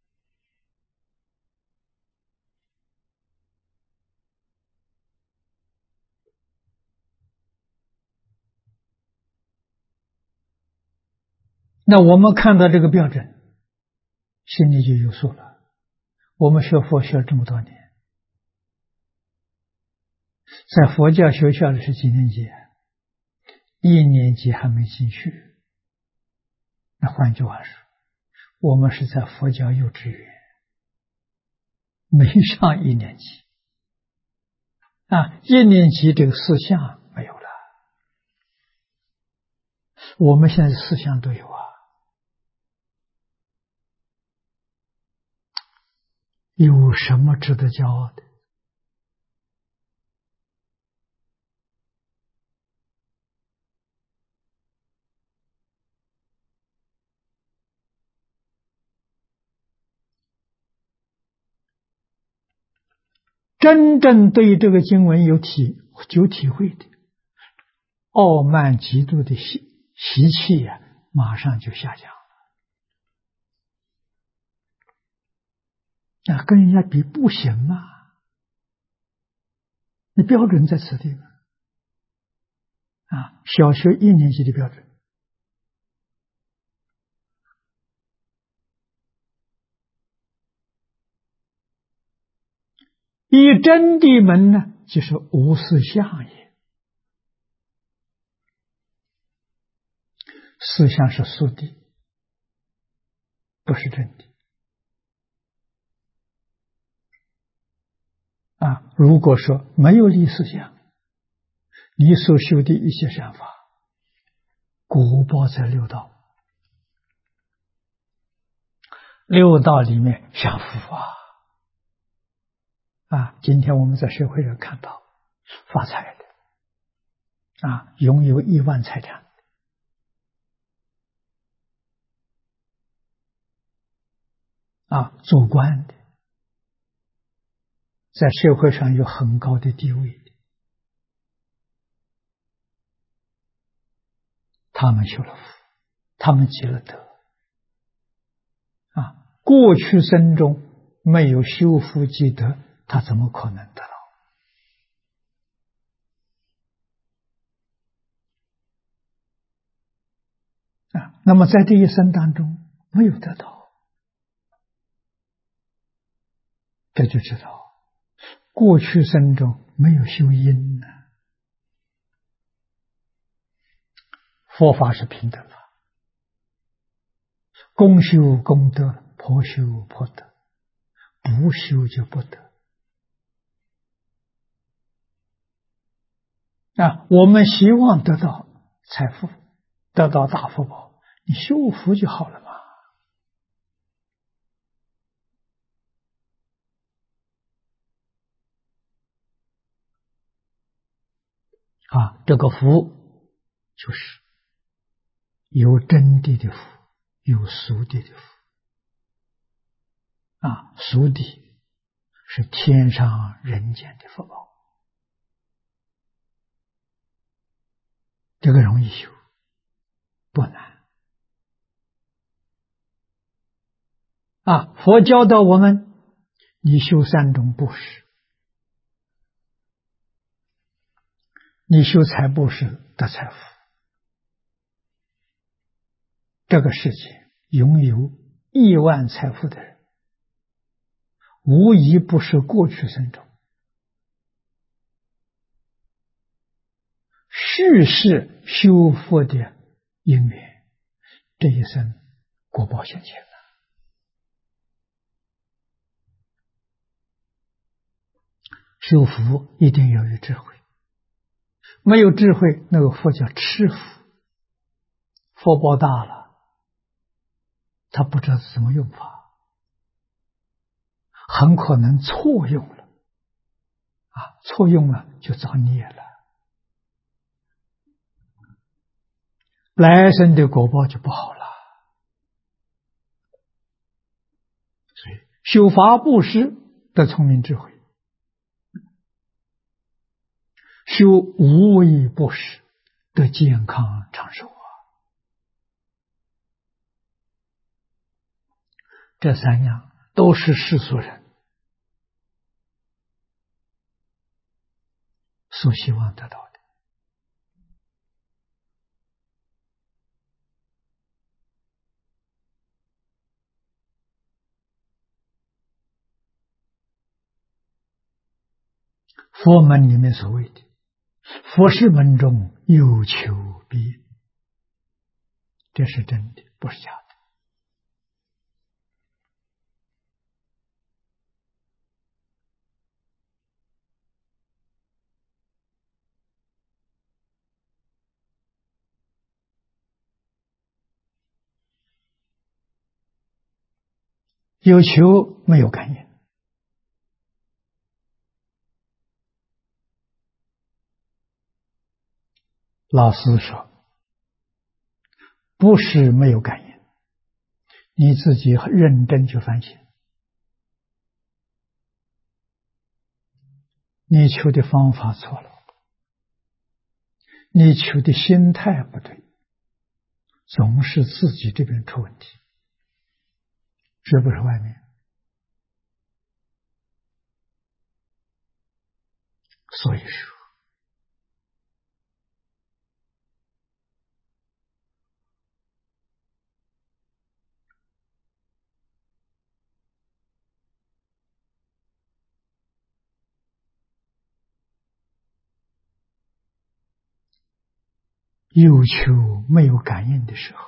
那我们看到这个标准，心里就有数了。我们学佛学了这么多年，在佛教学校的是几年级？1年级还没进去。那换句话说，我们是在佛教幼稚园，没上1年级啊！1年级这个思想没有了，我们现在思想都有啊。有什么值得骄傲的？真正对这个经文有体会的，傲慢嫉妒的习气啊，马上就下降了。啊，跟人家比不行嘛，你标准在此地方啊，小学1年级的标准。以真谛门呢，就是无四相也。四相是速谛，不是真谛啊。如果说没有离四相，你所修的一切善法，果报在六道，六道里面享福啊！今天我们在社会上看到发财的啊，拥有1万财产啊，做官的，在社会上有很高的地位的，他们修了福，他们积了德啊。过去生中没有修福积德，他怎么可能得到啊？那么在这一生当中没有得到，这就知道过去生中没有修因呢。佛法是平等法，公修公德，婆修婆德，不修就不得啊！我们希望得到财富，得到大福报，你修福就好了嘛。 这个福就是有真谛的福，有俗谛的福。俗谛是天上人间的福报，这个容易修，不难。佛教导我们，你修3种布施，你修财布施得财富。这个世界拥有亿万财富的人，无一不是过去生中世世修福的因缘，这一生果报现前了。修福一定要有智慧，没有智慧，那个福叫痴福，福报大了，他不知道怎么用法，很可能错用了，错用了就造孽了，来生的果报就不好了。所以修法布施得聪明智慧，修无为布施得健康长寿这3样都是世俗人所希望得到的。佛门里面所谓的佛事门中有求必应，这是真的，不是假的。有求没有感应，老师说不是没有感应，你自己认真去反省，你求的方法错了，你求的心态不对，总是自己这边出问题，是不是外面？所以说有求没有感应的时候，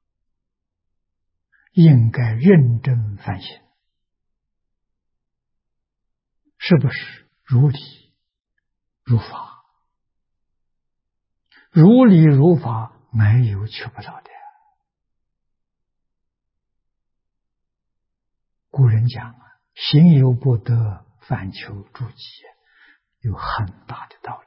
应该认真反省，是不是如理如法？如理如法没有求不到的。古人讲行有不得，反求诸己，有很大的道理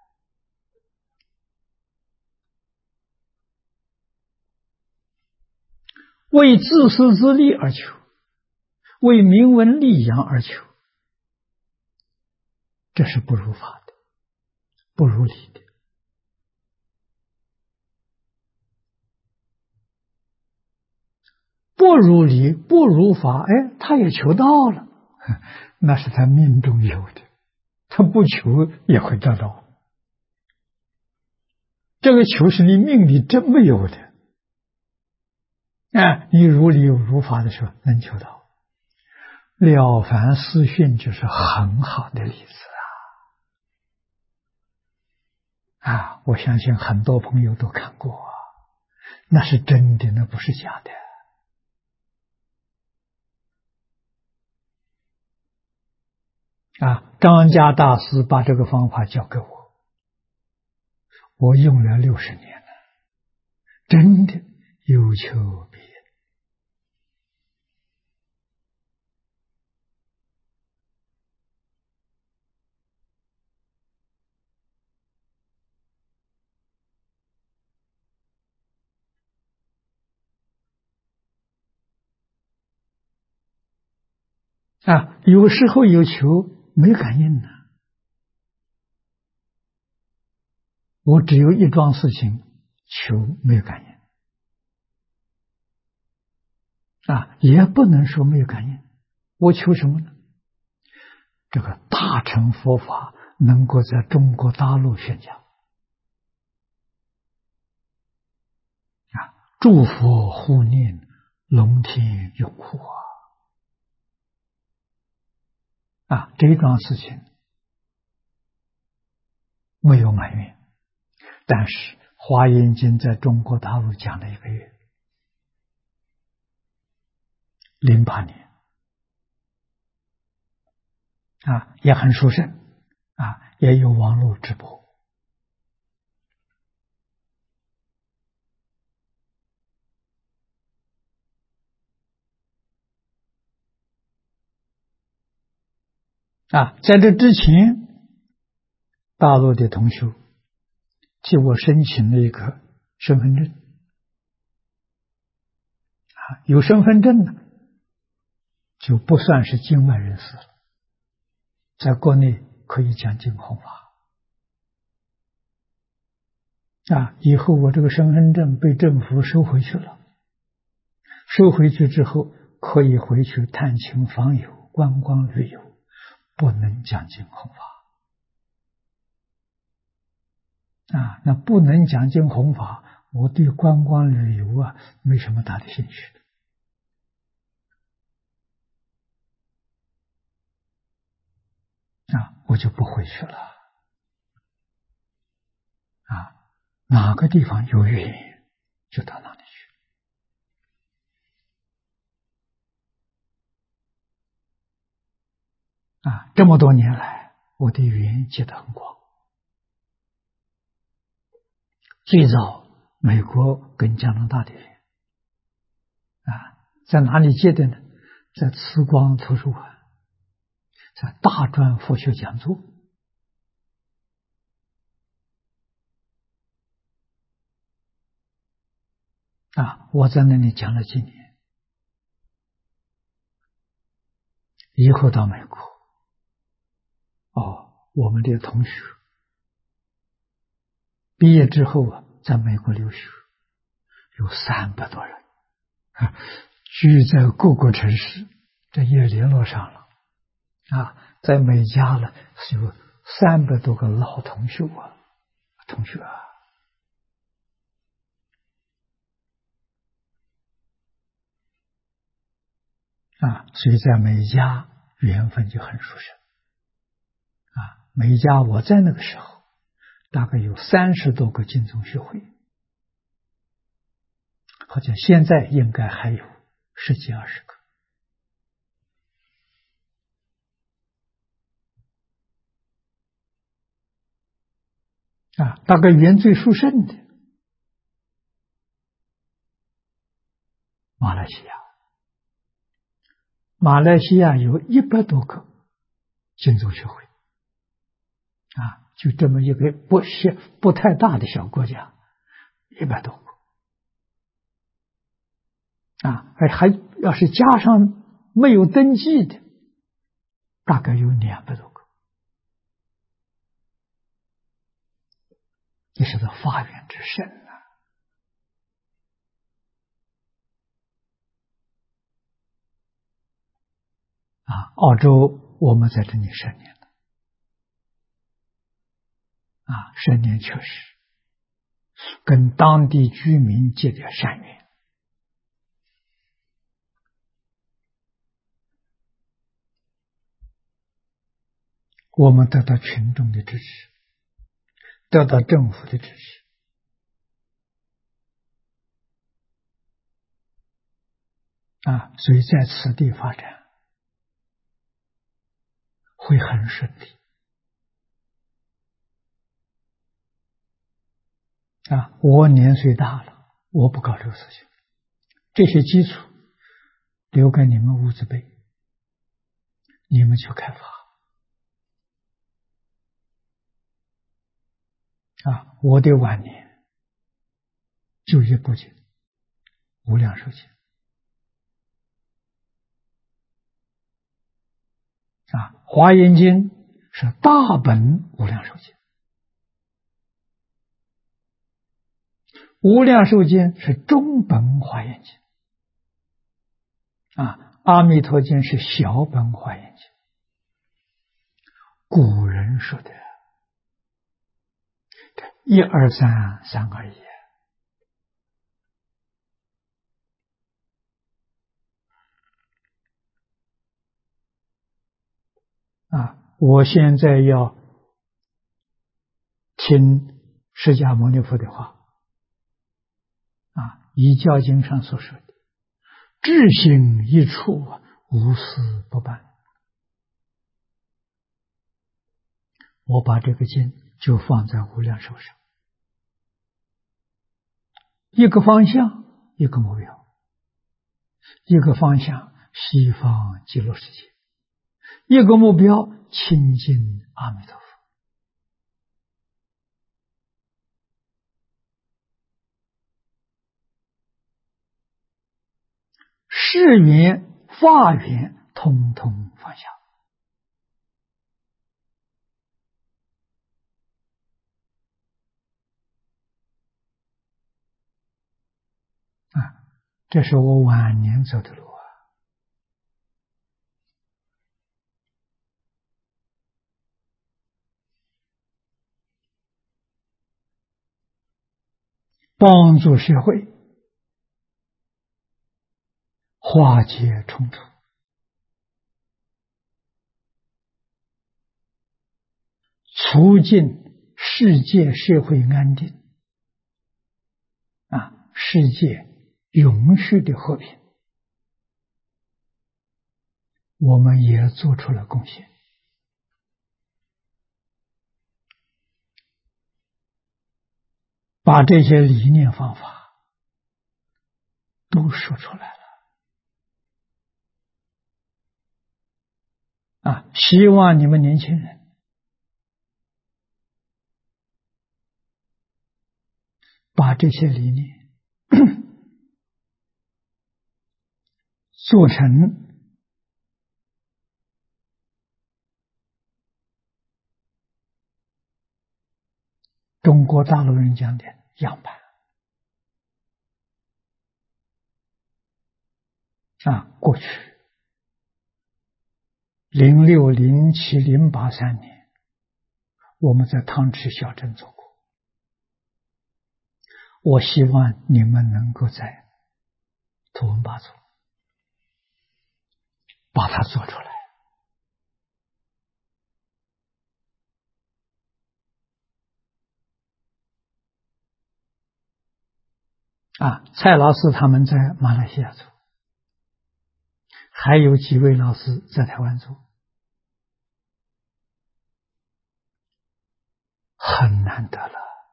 为自私自利而求，为名闻利养而求，这是不如法的，不如理的。不如理，不如法，他也求到了，那是他命中有的，他不求也会得到。这个求是你命里真没有的，你如理如法的时候能求到。了凡四训就是很好的例子我相信很多朋友都看过那是真的，那不是假的。张家大师把这个方法教给我，我用了60年了，真的有求必应。 有时候有求没感应呢，我只有一桩事情求没有感应也不能说没有感应。我求什么呢？这个大乘佛法能够在中国大陆宣讲诸佛护念，龙天拥护这一桩事情没有埋怨，但是华严经在中国大陆讲了1个月，08年也很殊胜也有网络直播在这之前，大陆的同学替我申请了一个身份证有身份证呢，就不算是境外人士了，在国内可以讲经弘法以后我这个身份证被政府收回去了，收回去之后可以回去探亲访友、观光旅游，不能讲经弘法那不能讲经弘法，我对观光旅游没什么大的兴趣我就不回去了哪个地方有缘就到哪里去这么多年来我的缘结得很广，最早美国跟加拿大的缘在哪里结的呢？在慈光图书馆，在大专佛学讲座我在那里讲了几年，以后到美国我们的同学毕业之后在美国留学有300多人居在各个城市，这也联络上了在美加了有300多个老同学所以在美加缘分就很殊胜美加我在那个时候大概有30多个净宗学会，好像现在应该还有10几20个大概缘最殊胜的马来西亚，马来西亚有100多个净宗学会就这么一个不太大的小国家，100多个还要是加上没有登记的，大概有200多个。这是个发源之盛澳洲我们在这里10年了10年确实跟当地居民结点善缘我们得到群众的支持，得到政府的支持所以在此地发展会很顺利我年岁大了，我不搞这个事情，这些基础留给你们五子辈，你们去开发我的晚年就一部经无量寿经华严经是大本无量寿经，无量寿经是中本华严经，阿弥陀经是小本华严经。古人说的一二三，三二一。我现在要听释迦牟尼佛的话，以教经上所说的，至心一处，无私不办。我把这个经就放在无量寿上，一个方向，一个目标，一个方向西方极乐世界，一个目标亲近阿弥陀佛。世缘法缘通通放下。这是我晚年走的路帮助社会化解冲突，促进世界社会安定，世界永续的和平，我们也做出了贡献。把这些理念方法都说出来了，希望你们年轻人把这些理念做成中国大陆人讲的样板过去06、07、08、3年，我们在汤池小镇做过。我希望你们能够在图文巴族把它做出来。蔡老师他们在马来西亚做，还有几位老师在台湾做，很难得了。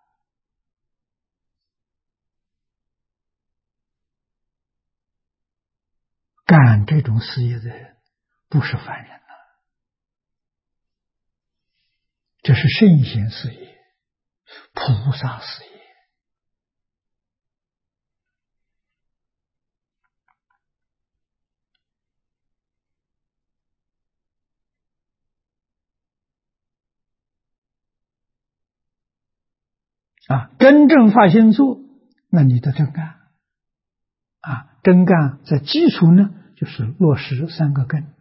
干这种事业的人不是凡人这是圣贤事业，菩萨事业。真正发心做，那你的真干真干在基础呢，就是落实3个根，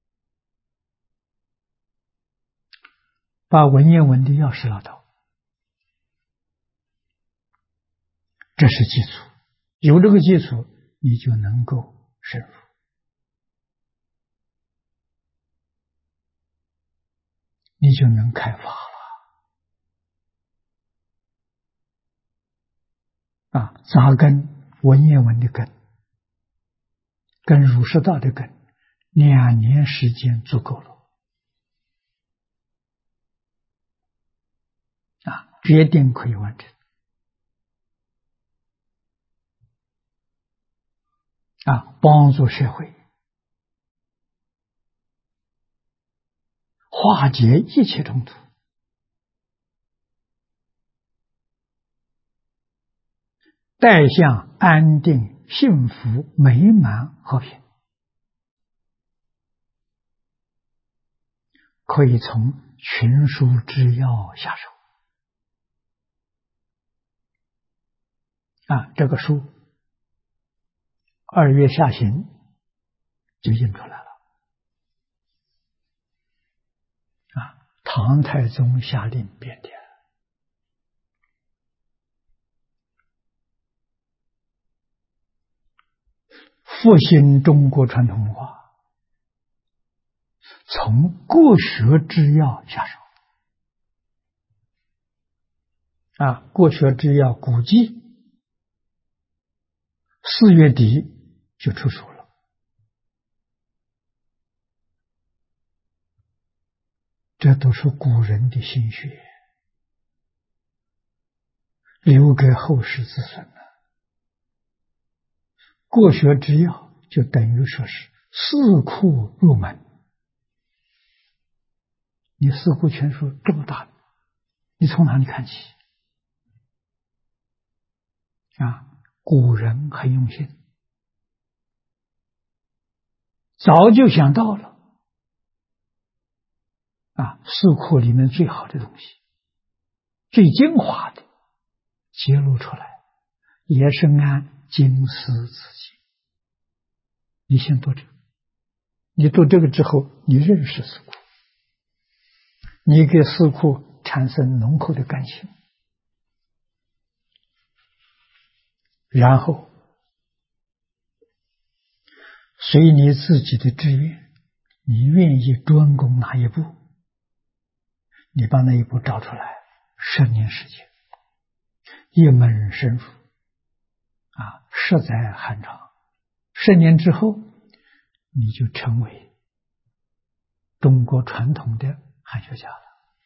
把文言文的要识拿到，这是基础。有这个基础，你就能够深入，你就能开发了。扎根文言文的根，跟儒释道的根，2年时间足够了。决定可以完成。帮助社会化解一切冲突，带向安定、幸福、美满、和平。 可以从群书治要下手。这个书2月下旬就印出来了。唐太宗下令编典，复兴中国传统文化，从国学之要下手。国学之要估计4月底就出书了。这都是古人的心血，留给后世子孙的。国学之要就等于说是四库入门。你四库全书这么大，你从哪里看起？古人很用心，早就想到了。四库里面最好的东西，最精华的揭露出来，也是按经思自己。你先读这个，你读这个之后，你认识四库，你给四库产生浓厚的感情，然后随你自己的志愿，你愿意专攻哪一部，你把那一部找出来，10年时间，一门深入，实在寒长。10年之后，你就成为中国传统的汉学家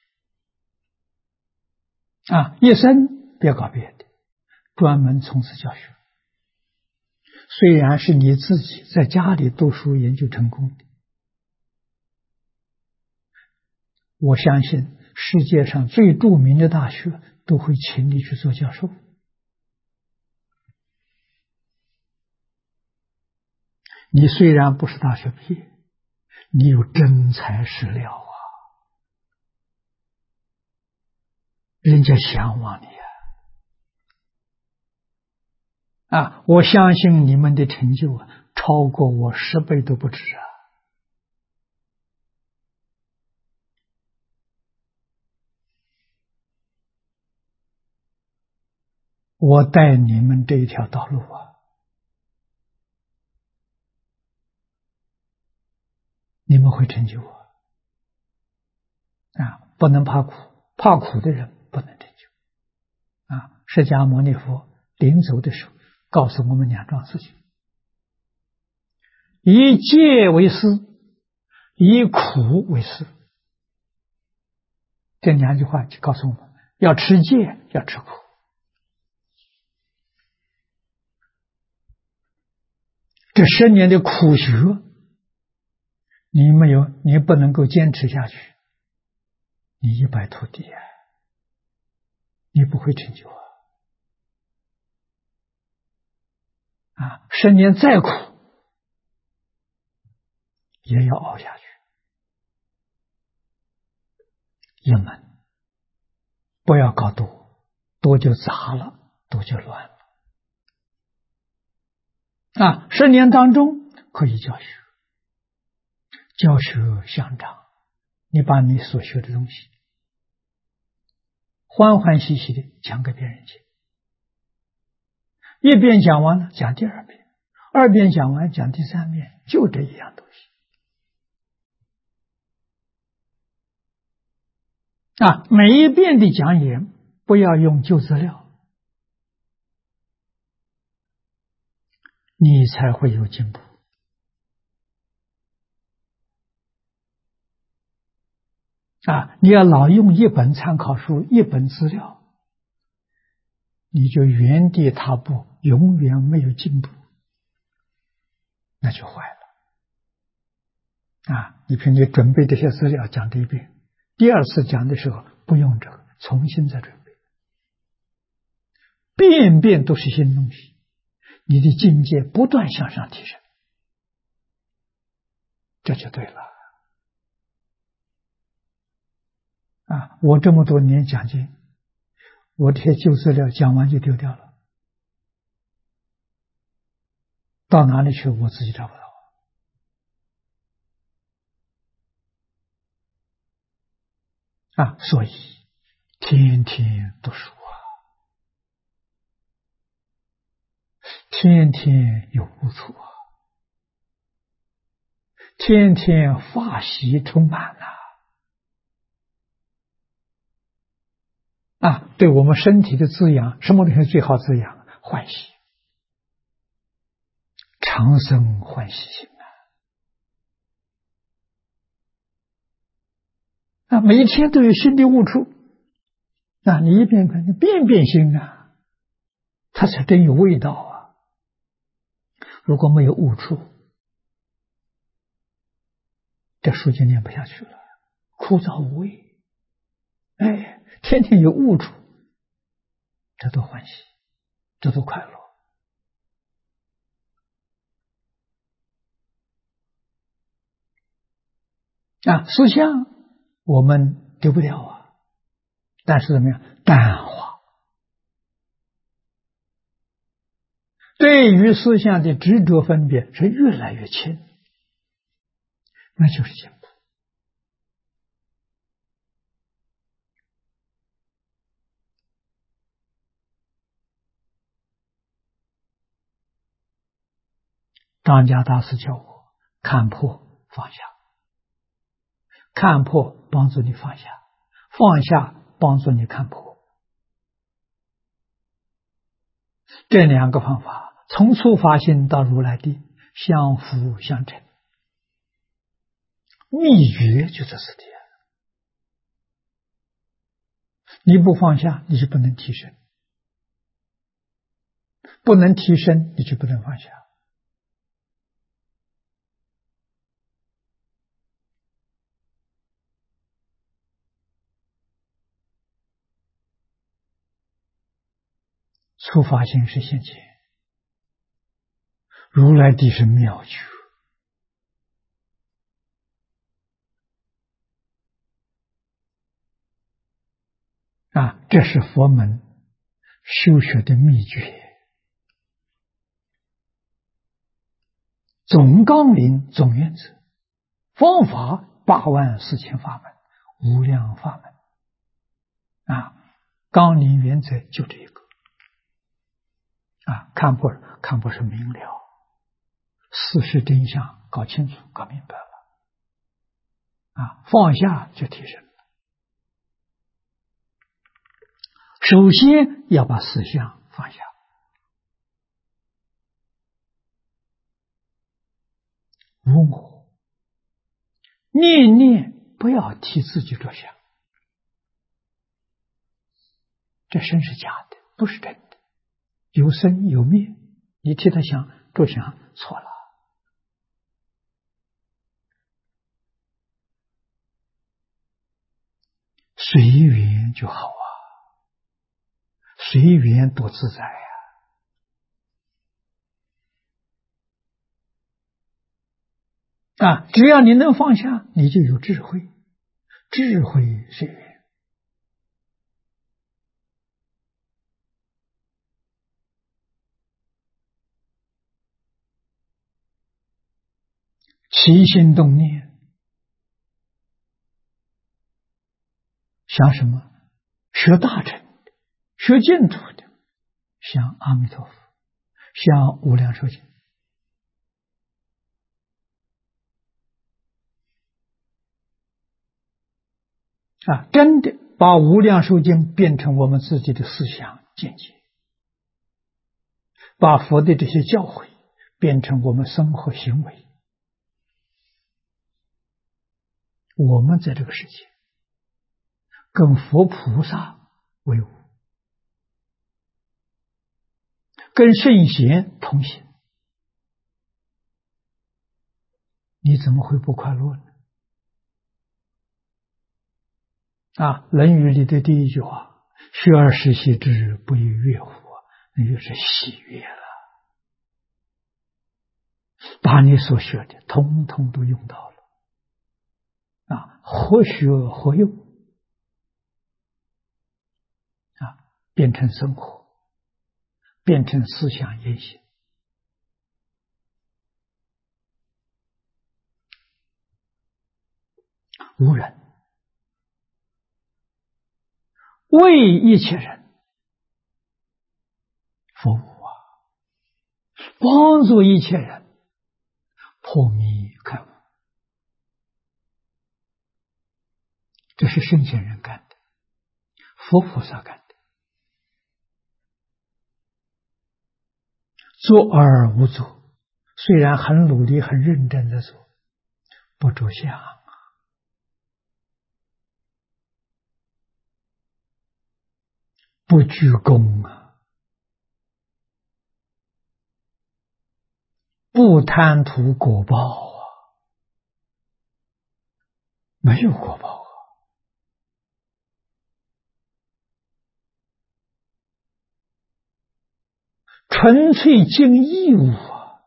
了。一生别搞别的，专门从事教学。虽然是你自己在家里读书研究成功的，我相信世界上最著名的大学都会请你去做教授。你虽然不是大学毕业，你有真材实料人家向往你我相信你们的成就超过我10倍都不止我带你们这一条道路你们会成就不能怕苦，怕苦的人不能成就释迦牟尼佛临走的时候告诉我们2桩事情：以戒为师，以苦为师。这2句话就告诉我们，要持戒，要吃苦。这10年的苦学，你不能够坚持下去，你一败涂地你不会成就10年再苦也要熬下去。一门不要搞多，多就杂了，多就乱了10年当中可以教学，教学相长，你把你所学的东西欢欢喜喜的讲给别人听，一遍讲完了讲第2遍，2遍讲完讲第3遍，就这一样东西每一遍的讲演不要用旧资料，你才会有进步你要老用一本参考书，一本资料，你就原地踏步，永远没有进步，那就坏了你凭你准备这些资料讲1遍，第2次讲的时候不用这个，重新再准备，遍遍都是新东西，你的境界不断向上提升，这就对了我这么多年讲经，我这些旧资料讲完就丢掉了，到哪里去我自己找不到。所以天天读书天天有悟处天天法喜充满对我们身体的滋养，什么东西最好滋养？欢喜，长生欢喜心每一天都有新的悟处你一遍看，遍遍心它才真有味道如果没有悟处，这书就念不下去了，枯燥无味。天天有悟处，这多欢喜，这多快乐思想我们丢不掉但是怎么样？淡化。对于思想的执着分别是越来越轻，那就是进步。张家大师教我看破放下，看破帮助你放下，放下帮助你看破。这两个方法从初发心到如来地相辅相成，秘诀就在此地你不放下你就不能提升，不能提升你就不能放下。初发心是现前，如来地是妙觉这是佛门修学的秘诀，总纲领总原则，方法84000法门，无量法门纲领原则就这一个看破是明了，事实真相搞清楚搞明白了放下就提升了。首先要把思想放下，无我，念念不要替自己着想，这身是假的，不是真的，有生有灭，你替他着想错了。随缘就好随缘多自在只要你能放下，你就有智慧，智慧随缘。起心动念想什么？学大乘的，学净土的，想阿弥陀佛，想无量寿经真的把无量寿经变成我们自己的思想见解，把佛的这些教诲变成我们生活行为，我们在这个世界跟佛菩萨为伍，跟圣贤同行，你怎么会不快乐呢？论语里的第一句话，学而时习之，不亦乐乎，那就是喜悦了，把你所学的通通都用到了，活学活用， 变成生活，变成思想言行。无人为一切人服务啊，帮助一切人破迷开悟，这是圣贤人干的，佛菩萨干的。做而无作，虽然很努力很认真的做，不着相啊，不居功啊，不贪图果报啊，没有果报啊，纯粹尽义务啊。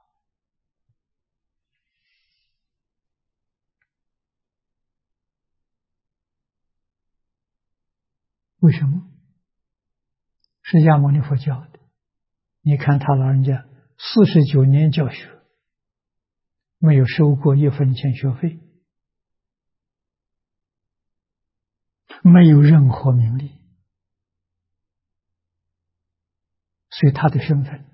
为什么？释迦牟尼佛教的，你看他老人家49年教学，没有收过1分钱学费，没有任何名利，所以他的身份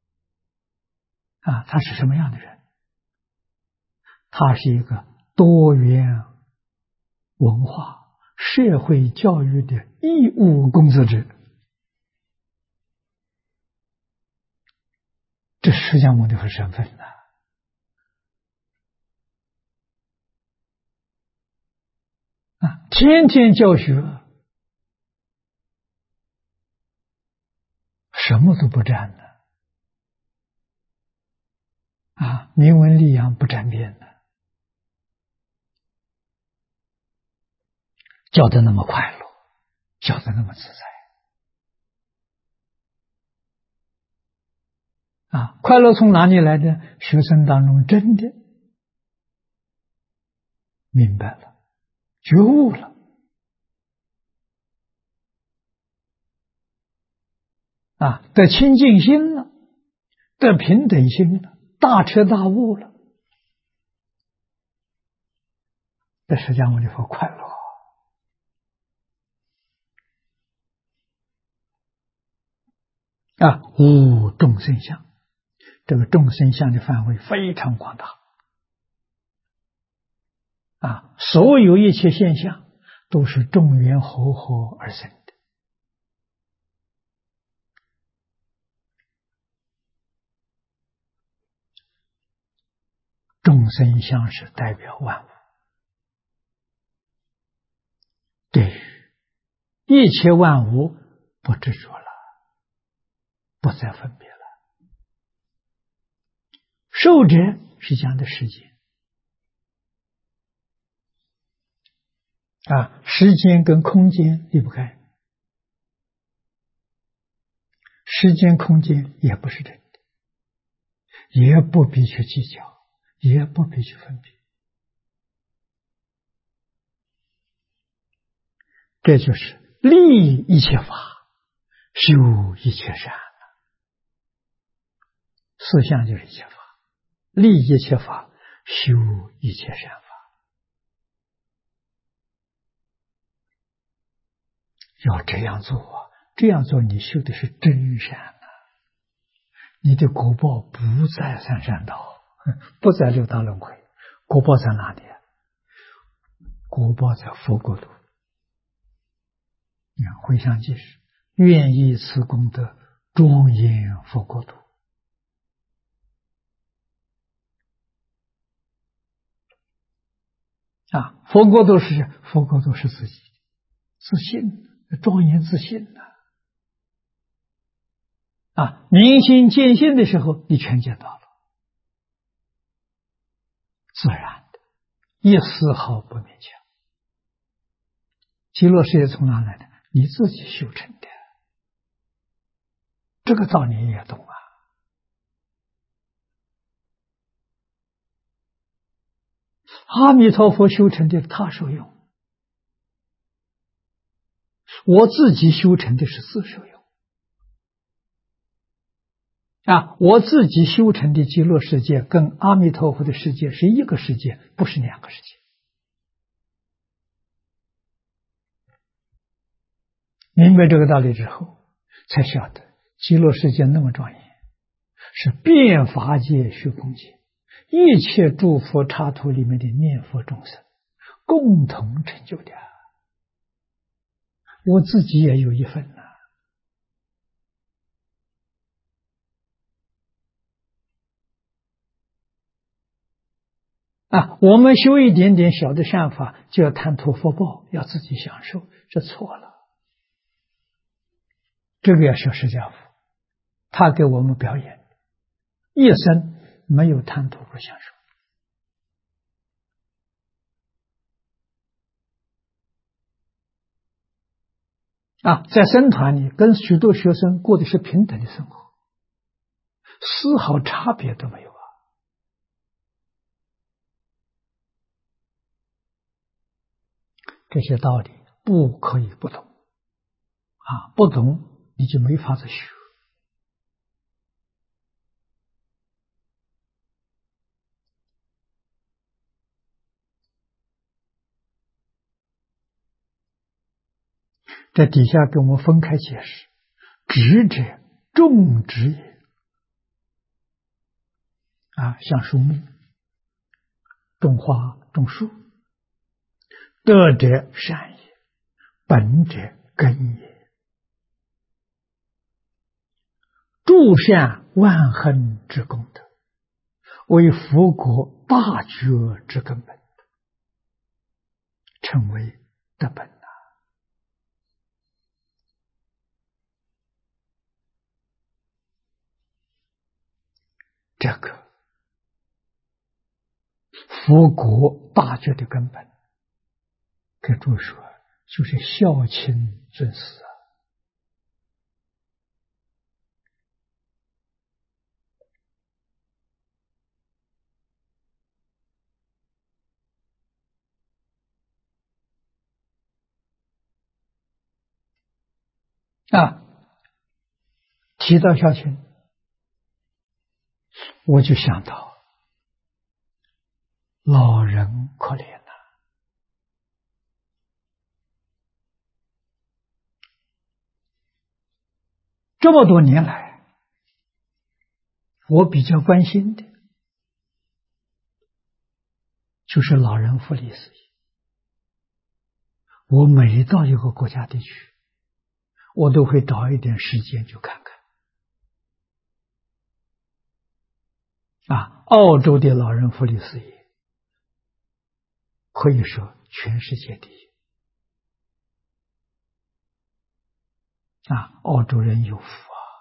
他是什么样的人？他是一个多元文化社会教育的义务工作者。这是释迦牟尼佛身份呢。天天教学，什么都不沾的名闻利养不沾边的，教得那么快乐，教得那么自在快乐从哪里来的？学生当中真的明白了，觉悟了得清净心了，得平等心了，大彻大悟了，这释迦牟尼佛快乐无众生相。这个众生相的范围非常广大所有一切现象都是众缘和合而生的。众生相是代表万物，对于一切万物不执着了，不再分别了。受者是讲的时间时间跟空间离不开，时间空间也不是真的，也不必去计较，也不必去分别。这就是利一切法，修一切善。四相就是一切法，利一切法，修一切善法。要这样做这样做你修的是真善你的果报不在三善道，不在六道轮回，果报在哪里果报在佛国土。你看回向记是愿以此功德庄严佛国土。佛国土是佛国土是自己自信庄严自信明心见性的时候你全见到了，自然的，一丝毫不勉强。极乐世界从哪来的？你自己修成的，这个道理你也懂阿弥陀佛修成的他受用，我自己修成的是自受用我自己修成的极乐世界跟阿弥陀佛的世界是一个世界，不是两个世界。明白这个道理之后，才晓得极乐世界那么庄严，是遍法界虚空界一切诸佛刹土里面的念佛众生共同成就的，我自己也有一份我们修一点点小的善法，就要贪图福报，要自己享受，这错了。这个要学释迦佛，他给我们表演，一生没有贪图和享受。在僧团里跟许多学生过的是平等的生活，丝毫差别都没有。这些道理不可以不懂，不懂你就没法子学。在底下给我们分开解释，植者种植也，像树木、种花、种树，德者善也，本者根也，诸善万恒之功德，为佛国大觉之根本，称为德本。这个佛国大觉的根本，给诸位说，就是孝亲尊师提到孝亲，我就想到老人可怜了。这么多年来，我比较关心的就是老人福利事业。我每到一个国家地区，我都会找一点时间去看看。澳洲的老人福利事业可以说全世界第一。澳洲人有福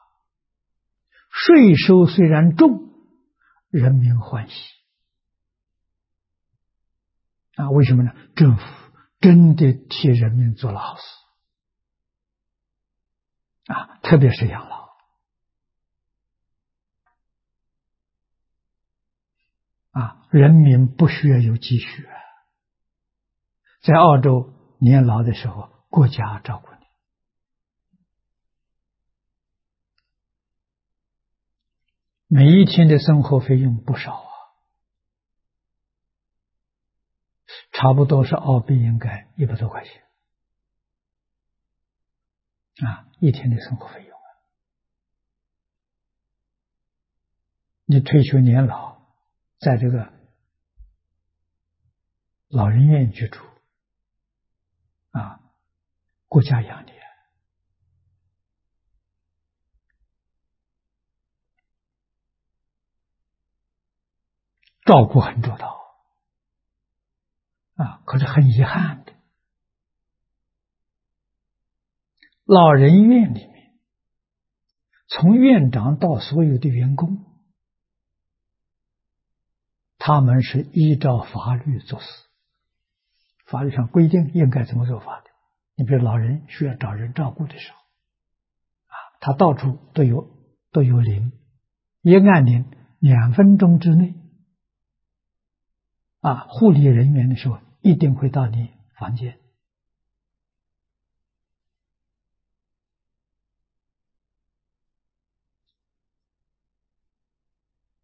税收虽然重，人民欢喜。为什么呢？政府真的替人民做了好事。特别是养老。人民不需要有积蓄。在澳洲年老的时候，国家照顾你。每一天的生活费用不少差不多是澳币应该100多块钱。一天的生活费用。你退休年老，在这个老人院居住，国家养你，照顾很周到可是很遗憾的，老人院里面，从院长到所有的员工，他们是依照法律做事，法律上规定应该怎么做法的。你比如老人需要找人照顾的时候，他到处都有铃，一按铃2分钟之内，护理人员的时候一定会到你房间。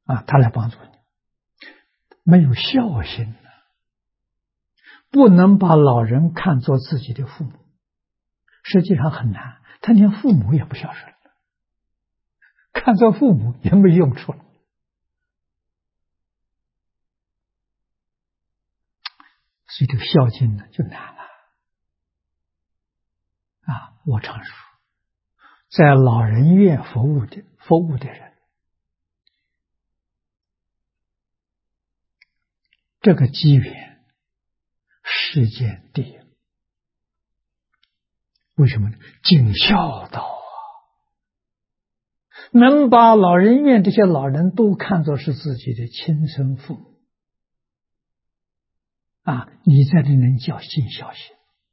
他来帮助你，没有孝心，不能把老人看作自己的父母，实际上很难，他连父母也不孝顺了，看作父母也没用处了。所以这个孝敬呢就难了。我常说，在老人院服务的人，这个机缘世间第一。为什么呢？尽孝道能把老人院这些老人都看作是自己的亲生父母你在这能叫尽孝心，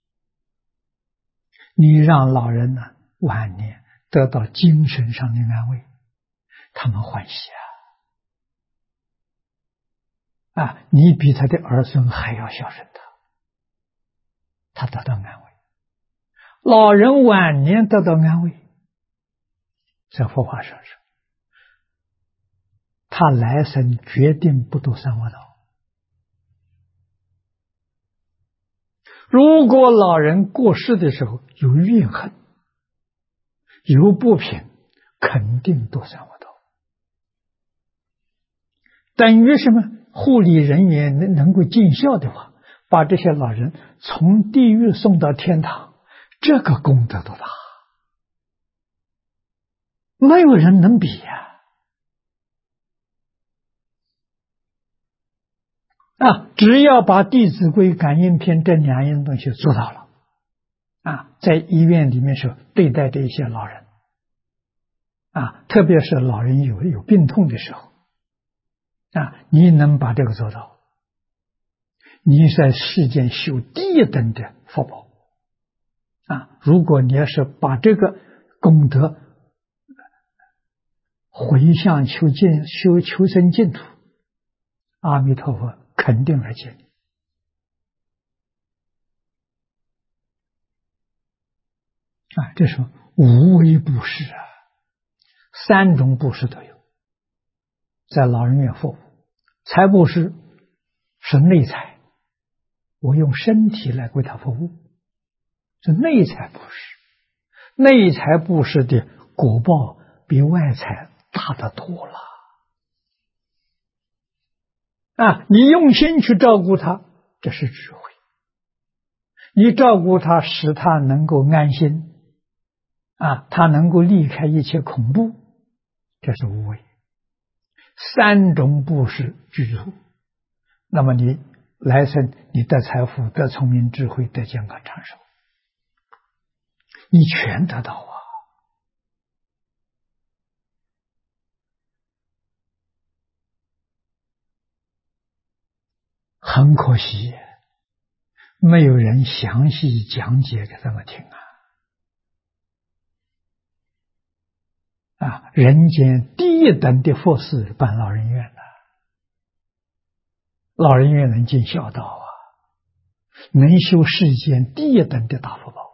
你让老人晚年得到精神上的安慰，他们欢喜你比他的儿孙还要孝顺他得到安慰。老人晚年得到安慰，在佛法上说，他来生决定不堕三恶道。如果老人过世的时候有怨恨，有不平，肯定堕三恶道。等于什么？护理人员能够尽孝的话，把这些老人从地狱送到天堂，这个功德多大，没有人能比只要把《弟子规》《感应篇》这两样东西做到了在医院里面是对待这一些老人特别是老人有病痛的时候你能把这个做到，你在世间修第一等的福报如果你要是把这个功德回向求生净土，阿弥陀佛肯定来接你这是无为布施三种布施都有，在老人院服务。财布施是内财，我用身体来为他服务，是内财布施。内财布施的果报比外财大得多了你用心去照顾他，这是智慧。你照顾他，使他能够安心他能够离开一切恐怖，这是无为。三种布施具足，那么你来生你得财富，得聪明智慧，得健康长寿，你全得到很可惜没有人详细讲解给他们听人间第一等的佛事办老人院老人院能尽孝道能修世间第一等的大福报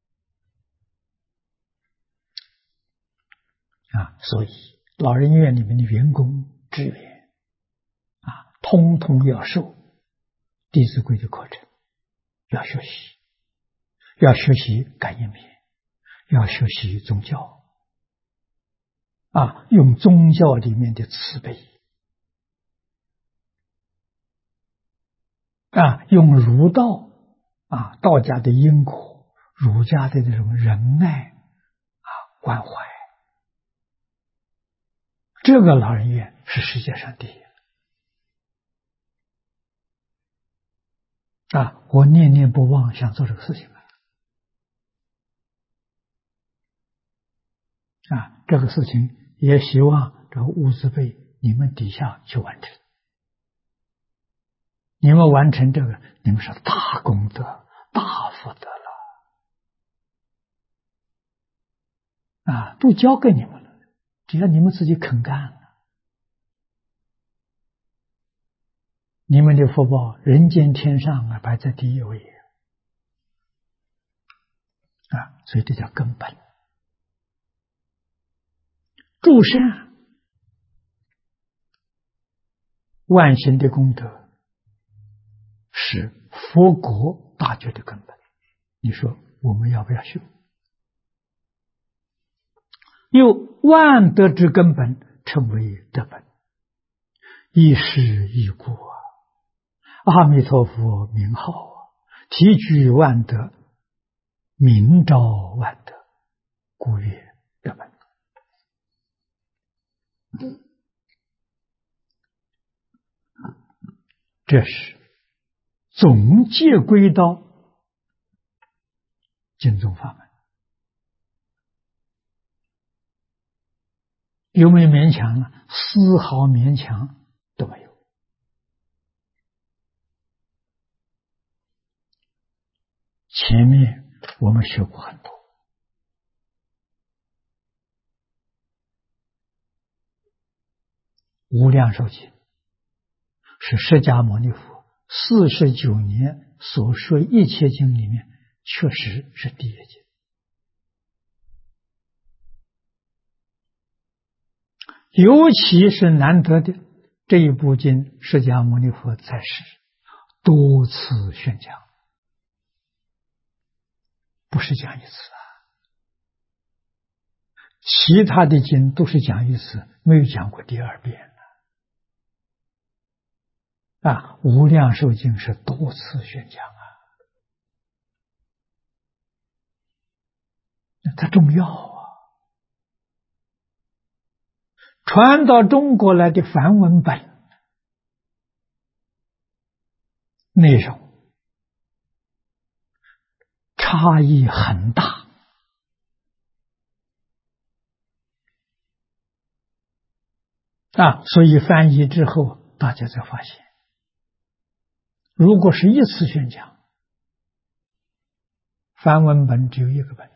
所以老人院里面的员工职员通通要受《弟子规》的课程，要学习感应篇，要学习宗教用宗教里面的慈悲用儒道道家的因果，儒家的这种仁爱关怀，这个老人院是世界上第一我念念不忘想做这个事情这个事情也希望这个乌兹辈你们底下去完成。你们完成这个，你们是大功德、大福德了都交给你们了，只要你们自己肯干了，你们的福报人间天上摆在第一位所以这叫根本。诸善万行的功德是佛国大觉的根本。你说我们要不要修？又万德之根本称为德本，一时一故啊！阿弥陀佛名号啊，提举万德，明照万德，故曰德本。这是总结归到经宗法门，有没有勉强呢？丝毫勉强都没有。前面我们学过很多，无量寿经是释迦牟尼佛49年所说一切经里面确实是第一经。尤其是难得的这一部经，释迦牟尼佛在世多次宣讲，不是讲一次啊。其他的经都是讲一次，没有讲过第二遍啊。无量寿经是多次宣讲啊，它重要啊。传到中国来的梵文本内容差异很大啊，所以翻译之后，大家才发现，如果是一次宣讲，梵文本只有一个本子，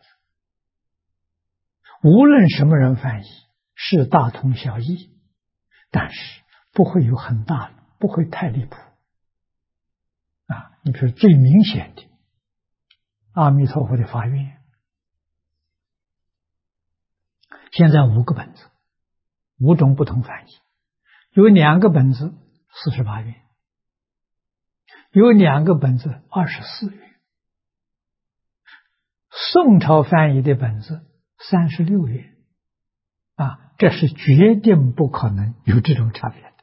无论什么人翻译，是大同小异，但是不会有很大，不会太离谱啊。你比如最明显的阿弥陀佛的法愿，现在5个本子，5种不同翻译，有2个本子48愿，有2个本子24愿，宋朝翻译的本子36愿啊，这是决定不可能有这种差别的。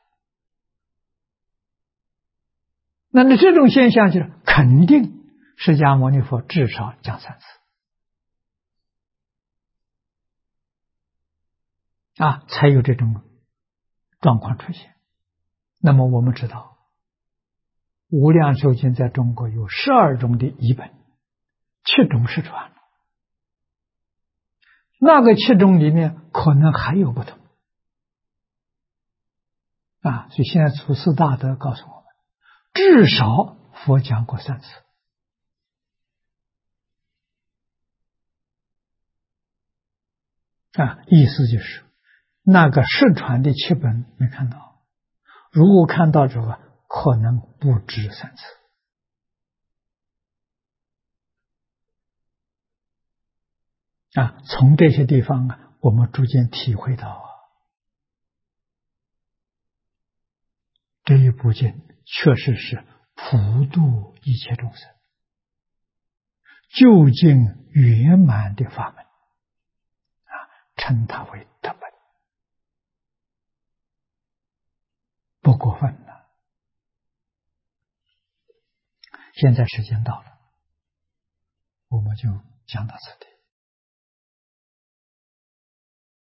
那么这种现象就是肯定释迦牟尼佛至少讲3次啊，才有这种状况出现。那么我们知道，无量寿经在中国有12种的译本，7种失传，那个7种里面可能还有不同啊。所以现在祖师大德告诉我们，至少佛讲过3次啊，意思就是那个失传的7本没看到，如果看到这个，可能不止3次啊。从这些地方啊，我们逐渐体会到啊，这一部经确实是普度一切众生，究竟圆满的法门啊，称它为德本，不过分了。现在时间到了，我们就讲到此地。